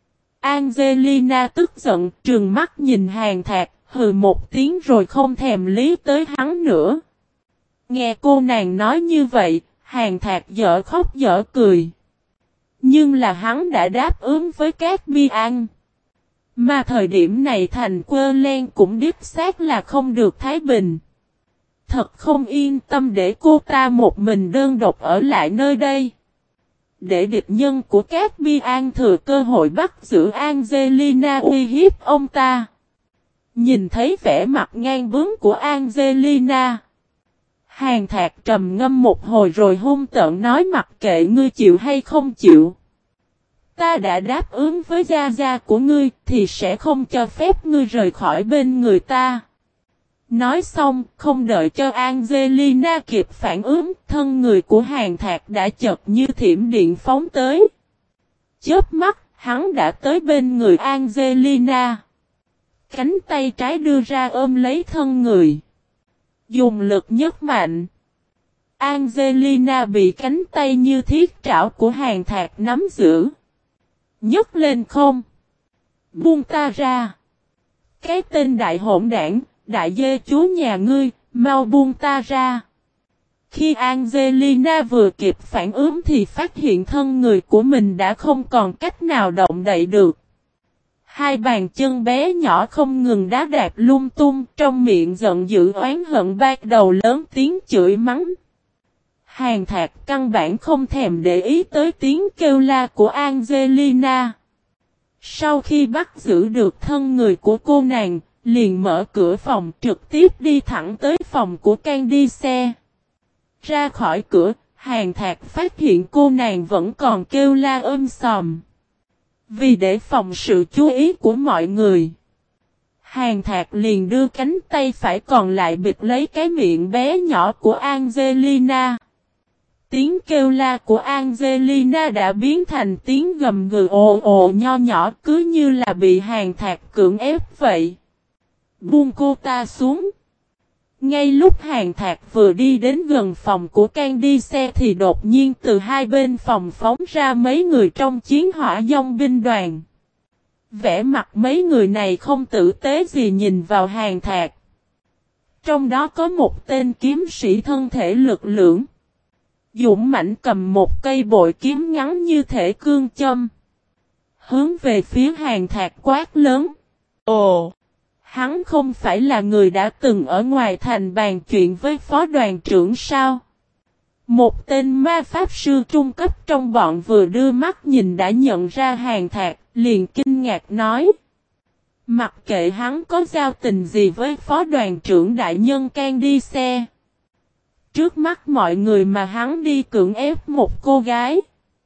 Angelina tức giận trừng mắt nhìn Hàn Thạc, hừ một tiếng rồi không thèm lý tới hắn nữa. Nghe cô nàng nói như vậy, Hàn Thạc dở khóc dở cười. Nhưng là hắn đã đáp ứng với các bi an. Mà thời điểm này thành Quơ Len cũng đích xác là không được thái bình. Thật không yên tâm để cô ta một mình đơn độc ở lại nơi đây. Để địch nhân của các bi an thừa cơ hội bắt giữ Angelina uy hiếp ông ta. Nhìn thấy vẻ mặt ngang bướng của Angelina, Hàn Thạc trầm ngâm một hồi rồi hung tợn nói mặc kệ ngươi chịu hay không chịu. Ta đã đáp ứng với gia gia của ngươi thì sẽ không cho phép ngươi rời khỏi bên người ta. Nói xong, không đợi cho Angelina kịp phản ứng, thân người của Hàn Thạc đã chợt như thiểm điện phóng tới. Chớp mắt, hắn đã tới bên người Angelina. Cánh tay trái đưa ra ôm lấy thân người. Dùng lực nhấc mạnh. Angelina bị cánh tay như thiết trảo của Hàn Thạc nắm giữ. Nhấc lên không. Buông ta ra. Cái tên đại hỗn đảng, đại dê chúa nhà ngươi, mau buông ta ra. Khi Angelina vừa kịp phản ứng thì phát hiện thân người của mình đã không còn cách nào động đậy được. Hai bàn chân bé nhỏ không ngừng đá đạp lung tung, trong miệng giận dữ oán hận bắt đầu lớn tiếng chửi mắng. Hàn Thạc căn bản không thèm để ý tới tiếng kêu la của Angelina. Sau khi bắt giữ được thân người của cô nàng, liền mở cửa phòng trực tiếp đi thẳng tới phòng của Candy xe. Ra khỏi cửa, Hàn Thạc phát hiện cô nàng vẫn còn kêu la sòm. Vì để phòng sự chú ý của mọi người, Hàn Thạc liền đưa cánh tay phải còn lại bịt lấy cái miệng bé nhỏ của Angelina. Tiếng kêu la của Angelina đã biến thành tiếng gầm gừ ồ ồ nho nhỏ cứ như là bị Hàn Thạc cưỡng ép vậy. Buông cô ta xuống. Ngay lúc Hàn Thạc vừa đi đến gần phòng của Candy xe thì đột nhiên từ hai bên phòng phóng ra mấy người trong chiến hỏa dòng binh đoàn. Vẻ mặt mấy người này không tử tế gì nhìn vào Hàn Thạc. Trong đó có một tên kiếm sĩ thân thể lực lưỡng. Dũng mãnh cầm một cây bội kiếm ngắn như thể cương châm. Hướng về phía Hàn Thạc quát lớn. Ồ! Hắn không phải là người đã từng ở ngoài thành bàn chuyện với phó đoàn trưởng sao? Một tên ma pháp sư trung cấp trong bọn vừa đưa mắt nhìn đã nhận ra Hàn Thạc, liền kinh ngạc nói. Mặc kệ hắn có giao tình gì với phó đoàn trưởng đại nhân Candy xe. Trước mắt mọi người mà hắn đi cưỡng ép một cô gái.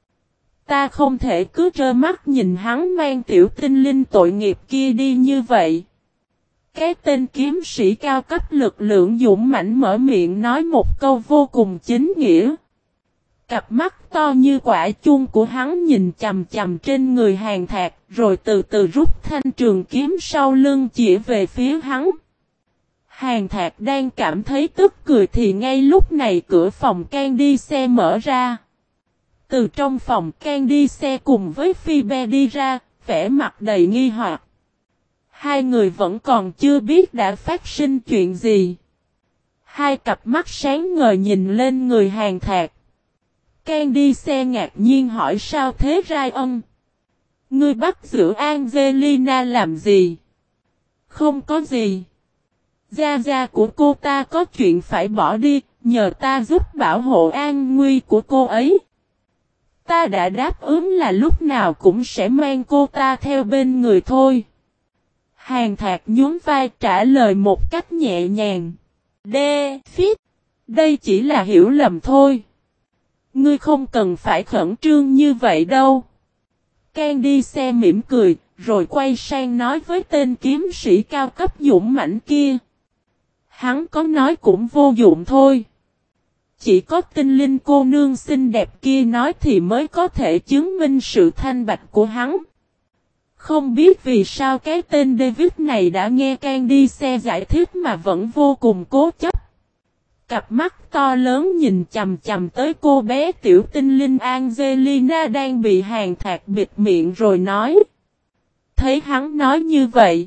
Ta không thể cứ trơ mắt nhìn hắn mang tiểu tinh linh tội nghiệp kia đi như vậy. Cái tên kiếm sĩ cao cấp lực lượng dũng mãnh mở miệng nói một câu vô cùng chính nghĩa. Cặp mắt to như quả chuông của hắn nhìn chằm chằm trên người Hàn Thạc, rồi từ từ rút thanh trường kiếm sau lưng chỉ về phía hắn. Hàn Thạc đang cảm thấy tức cười thì ngay lúc này cửa phòng Candice mở ra. Từ trong phòng Candice cùng với Phoebe đi ra, vẻ mặt đầy nghi hoặc. Hai người vẫn còn chưa biết đã phát sinh chuyện gì. Hai cặp mắt sáng ngời nhìn lên người Hàn Thạc. Candice ngạc nhiên hỏi sao thế Ryan? Ngươi bắt giữ Angelina làm gì? Không có gì. Gia gia của cô ta có chuyện phải bỏ đi, nhờ ta giúp bảo hộ an nguy của cô ấy. Ta đã đáp ứng là lúc nào cũng sẽ mang cô ta theo bên người thôi. Hàn Thạc nhún vai trả lời một cách nhẹ nhàng. David, đây chỉ là hiểu lầm thôi. Ngươi không cần phải khẩn trương như vậy đâu. Candice mỉm cười, rồi quay sang nói với tên kiếm sĩ cao cấp dũng mãnh kia. Hắn có nói cũng vô dụng thôi. Chỉ có tinh linh cô nương xinh đẹp kia nói thì mới có thể chứng minh sự thanh bạch của hắn. Không biết vì sao cái tên David này đã nghe Candice giải thích mà vẫn vô cùng cố chấp. Cặp mắt to lớn nhìn chằm chằm tới cô bé tiểu tinh linh Angelina đang bị Hàn Thạc bịt miệng rồi nói. Thấy hắn nói như vậy.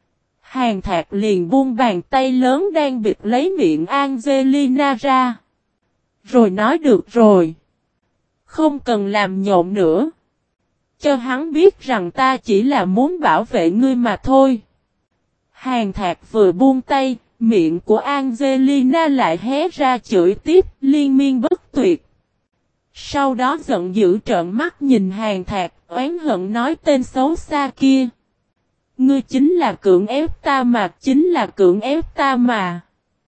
Hàn Thạc liền buông bàn tay lớn đang bịt lấy miệng Angelina ra. Rồi nói được rồi. Không cần làm nhộn nữa. Cho hắn biết rằng ta chỉ là muốn bảo vệ ngươi mà thôi. Hàn Thạc vừa buông tay, miệng của Angelina lại hé ra chửi tiếp liên miên bất tuyệt. Sau đó giận dữ trợn mắt nhìn Hàn Thạc, oán hận nói tên xấu xa kia. Ngươi chính là cưỡng ép ta mà, chính là cưỡng ép ta mà.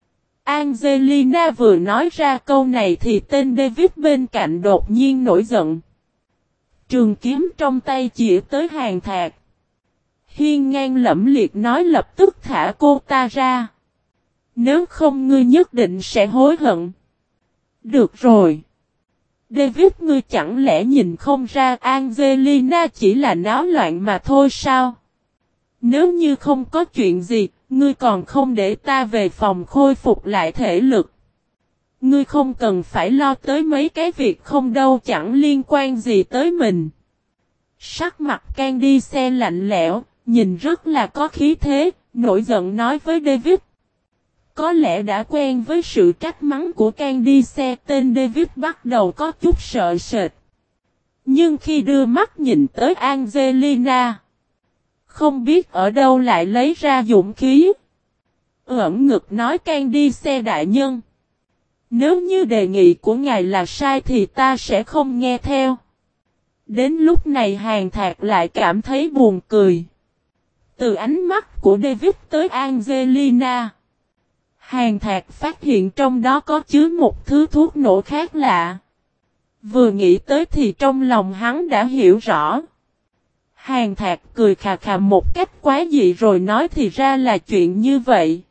Angelina vừa nói ra câu này thì tên David bên cạnh đột nhiên nổi giận. Trường kiếm trong tay chỉ tới Hàn Thạc. Hiên ngang lẫm liệt nói lập tức thả cô ta ra. Nếu không ngươi nhất định sẽ hối hận. Được rồi. David ngươi chẳng lẽ nhìn không ra Angelina chỉ là náo loạn mà thôi sao? Nếu như không có chuyện gì, ngươi còn không để ta về phòng khôi phục lại thể lực. Ngươi không cần phải lo tới mấy cái việc không đâu chẳng liên quan gì tới mình. Sắc mặt Candice lạnh lẽo, nhìn rất là có khí thế, nổi giận nói với David. Có lẽ đã quen với sự trách mắng của Candice, tên David bắt đầu có chút sợ sệt. Nhưng khi đưa mắt nhìn tới Angelina, không biết ở đâu lại lấy ra dũng khí. Ẩn ngực nói Candice đại nhân. Nếu như đề nghị của ngài là sai thì ta sẽ không nghe theo. Đến lúc này Hàn Thạc lại cảm thấy buồn cười. Từ ánh mắt của David tới Angelina, Hàn Thạc phát hiện trong đó có chứa một thứ thuốc nổ khác lạ. Vừa nghĩ tới thì trong lòng hắn đã hiểu rõ. Hàn Thạc cười khà khà một cách quá dị rồi nói thì ra là chuyện như vậy.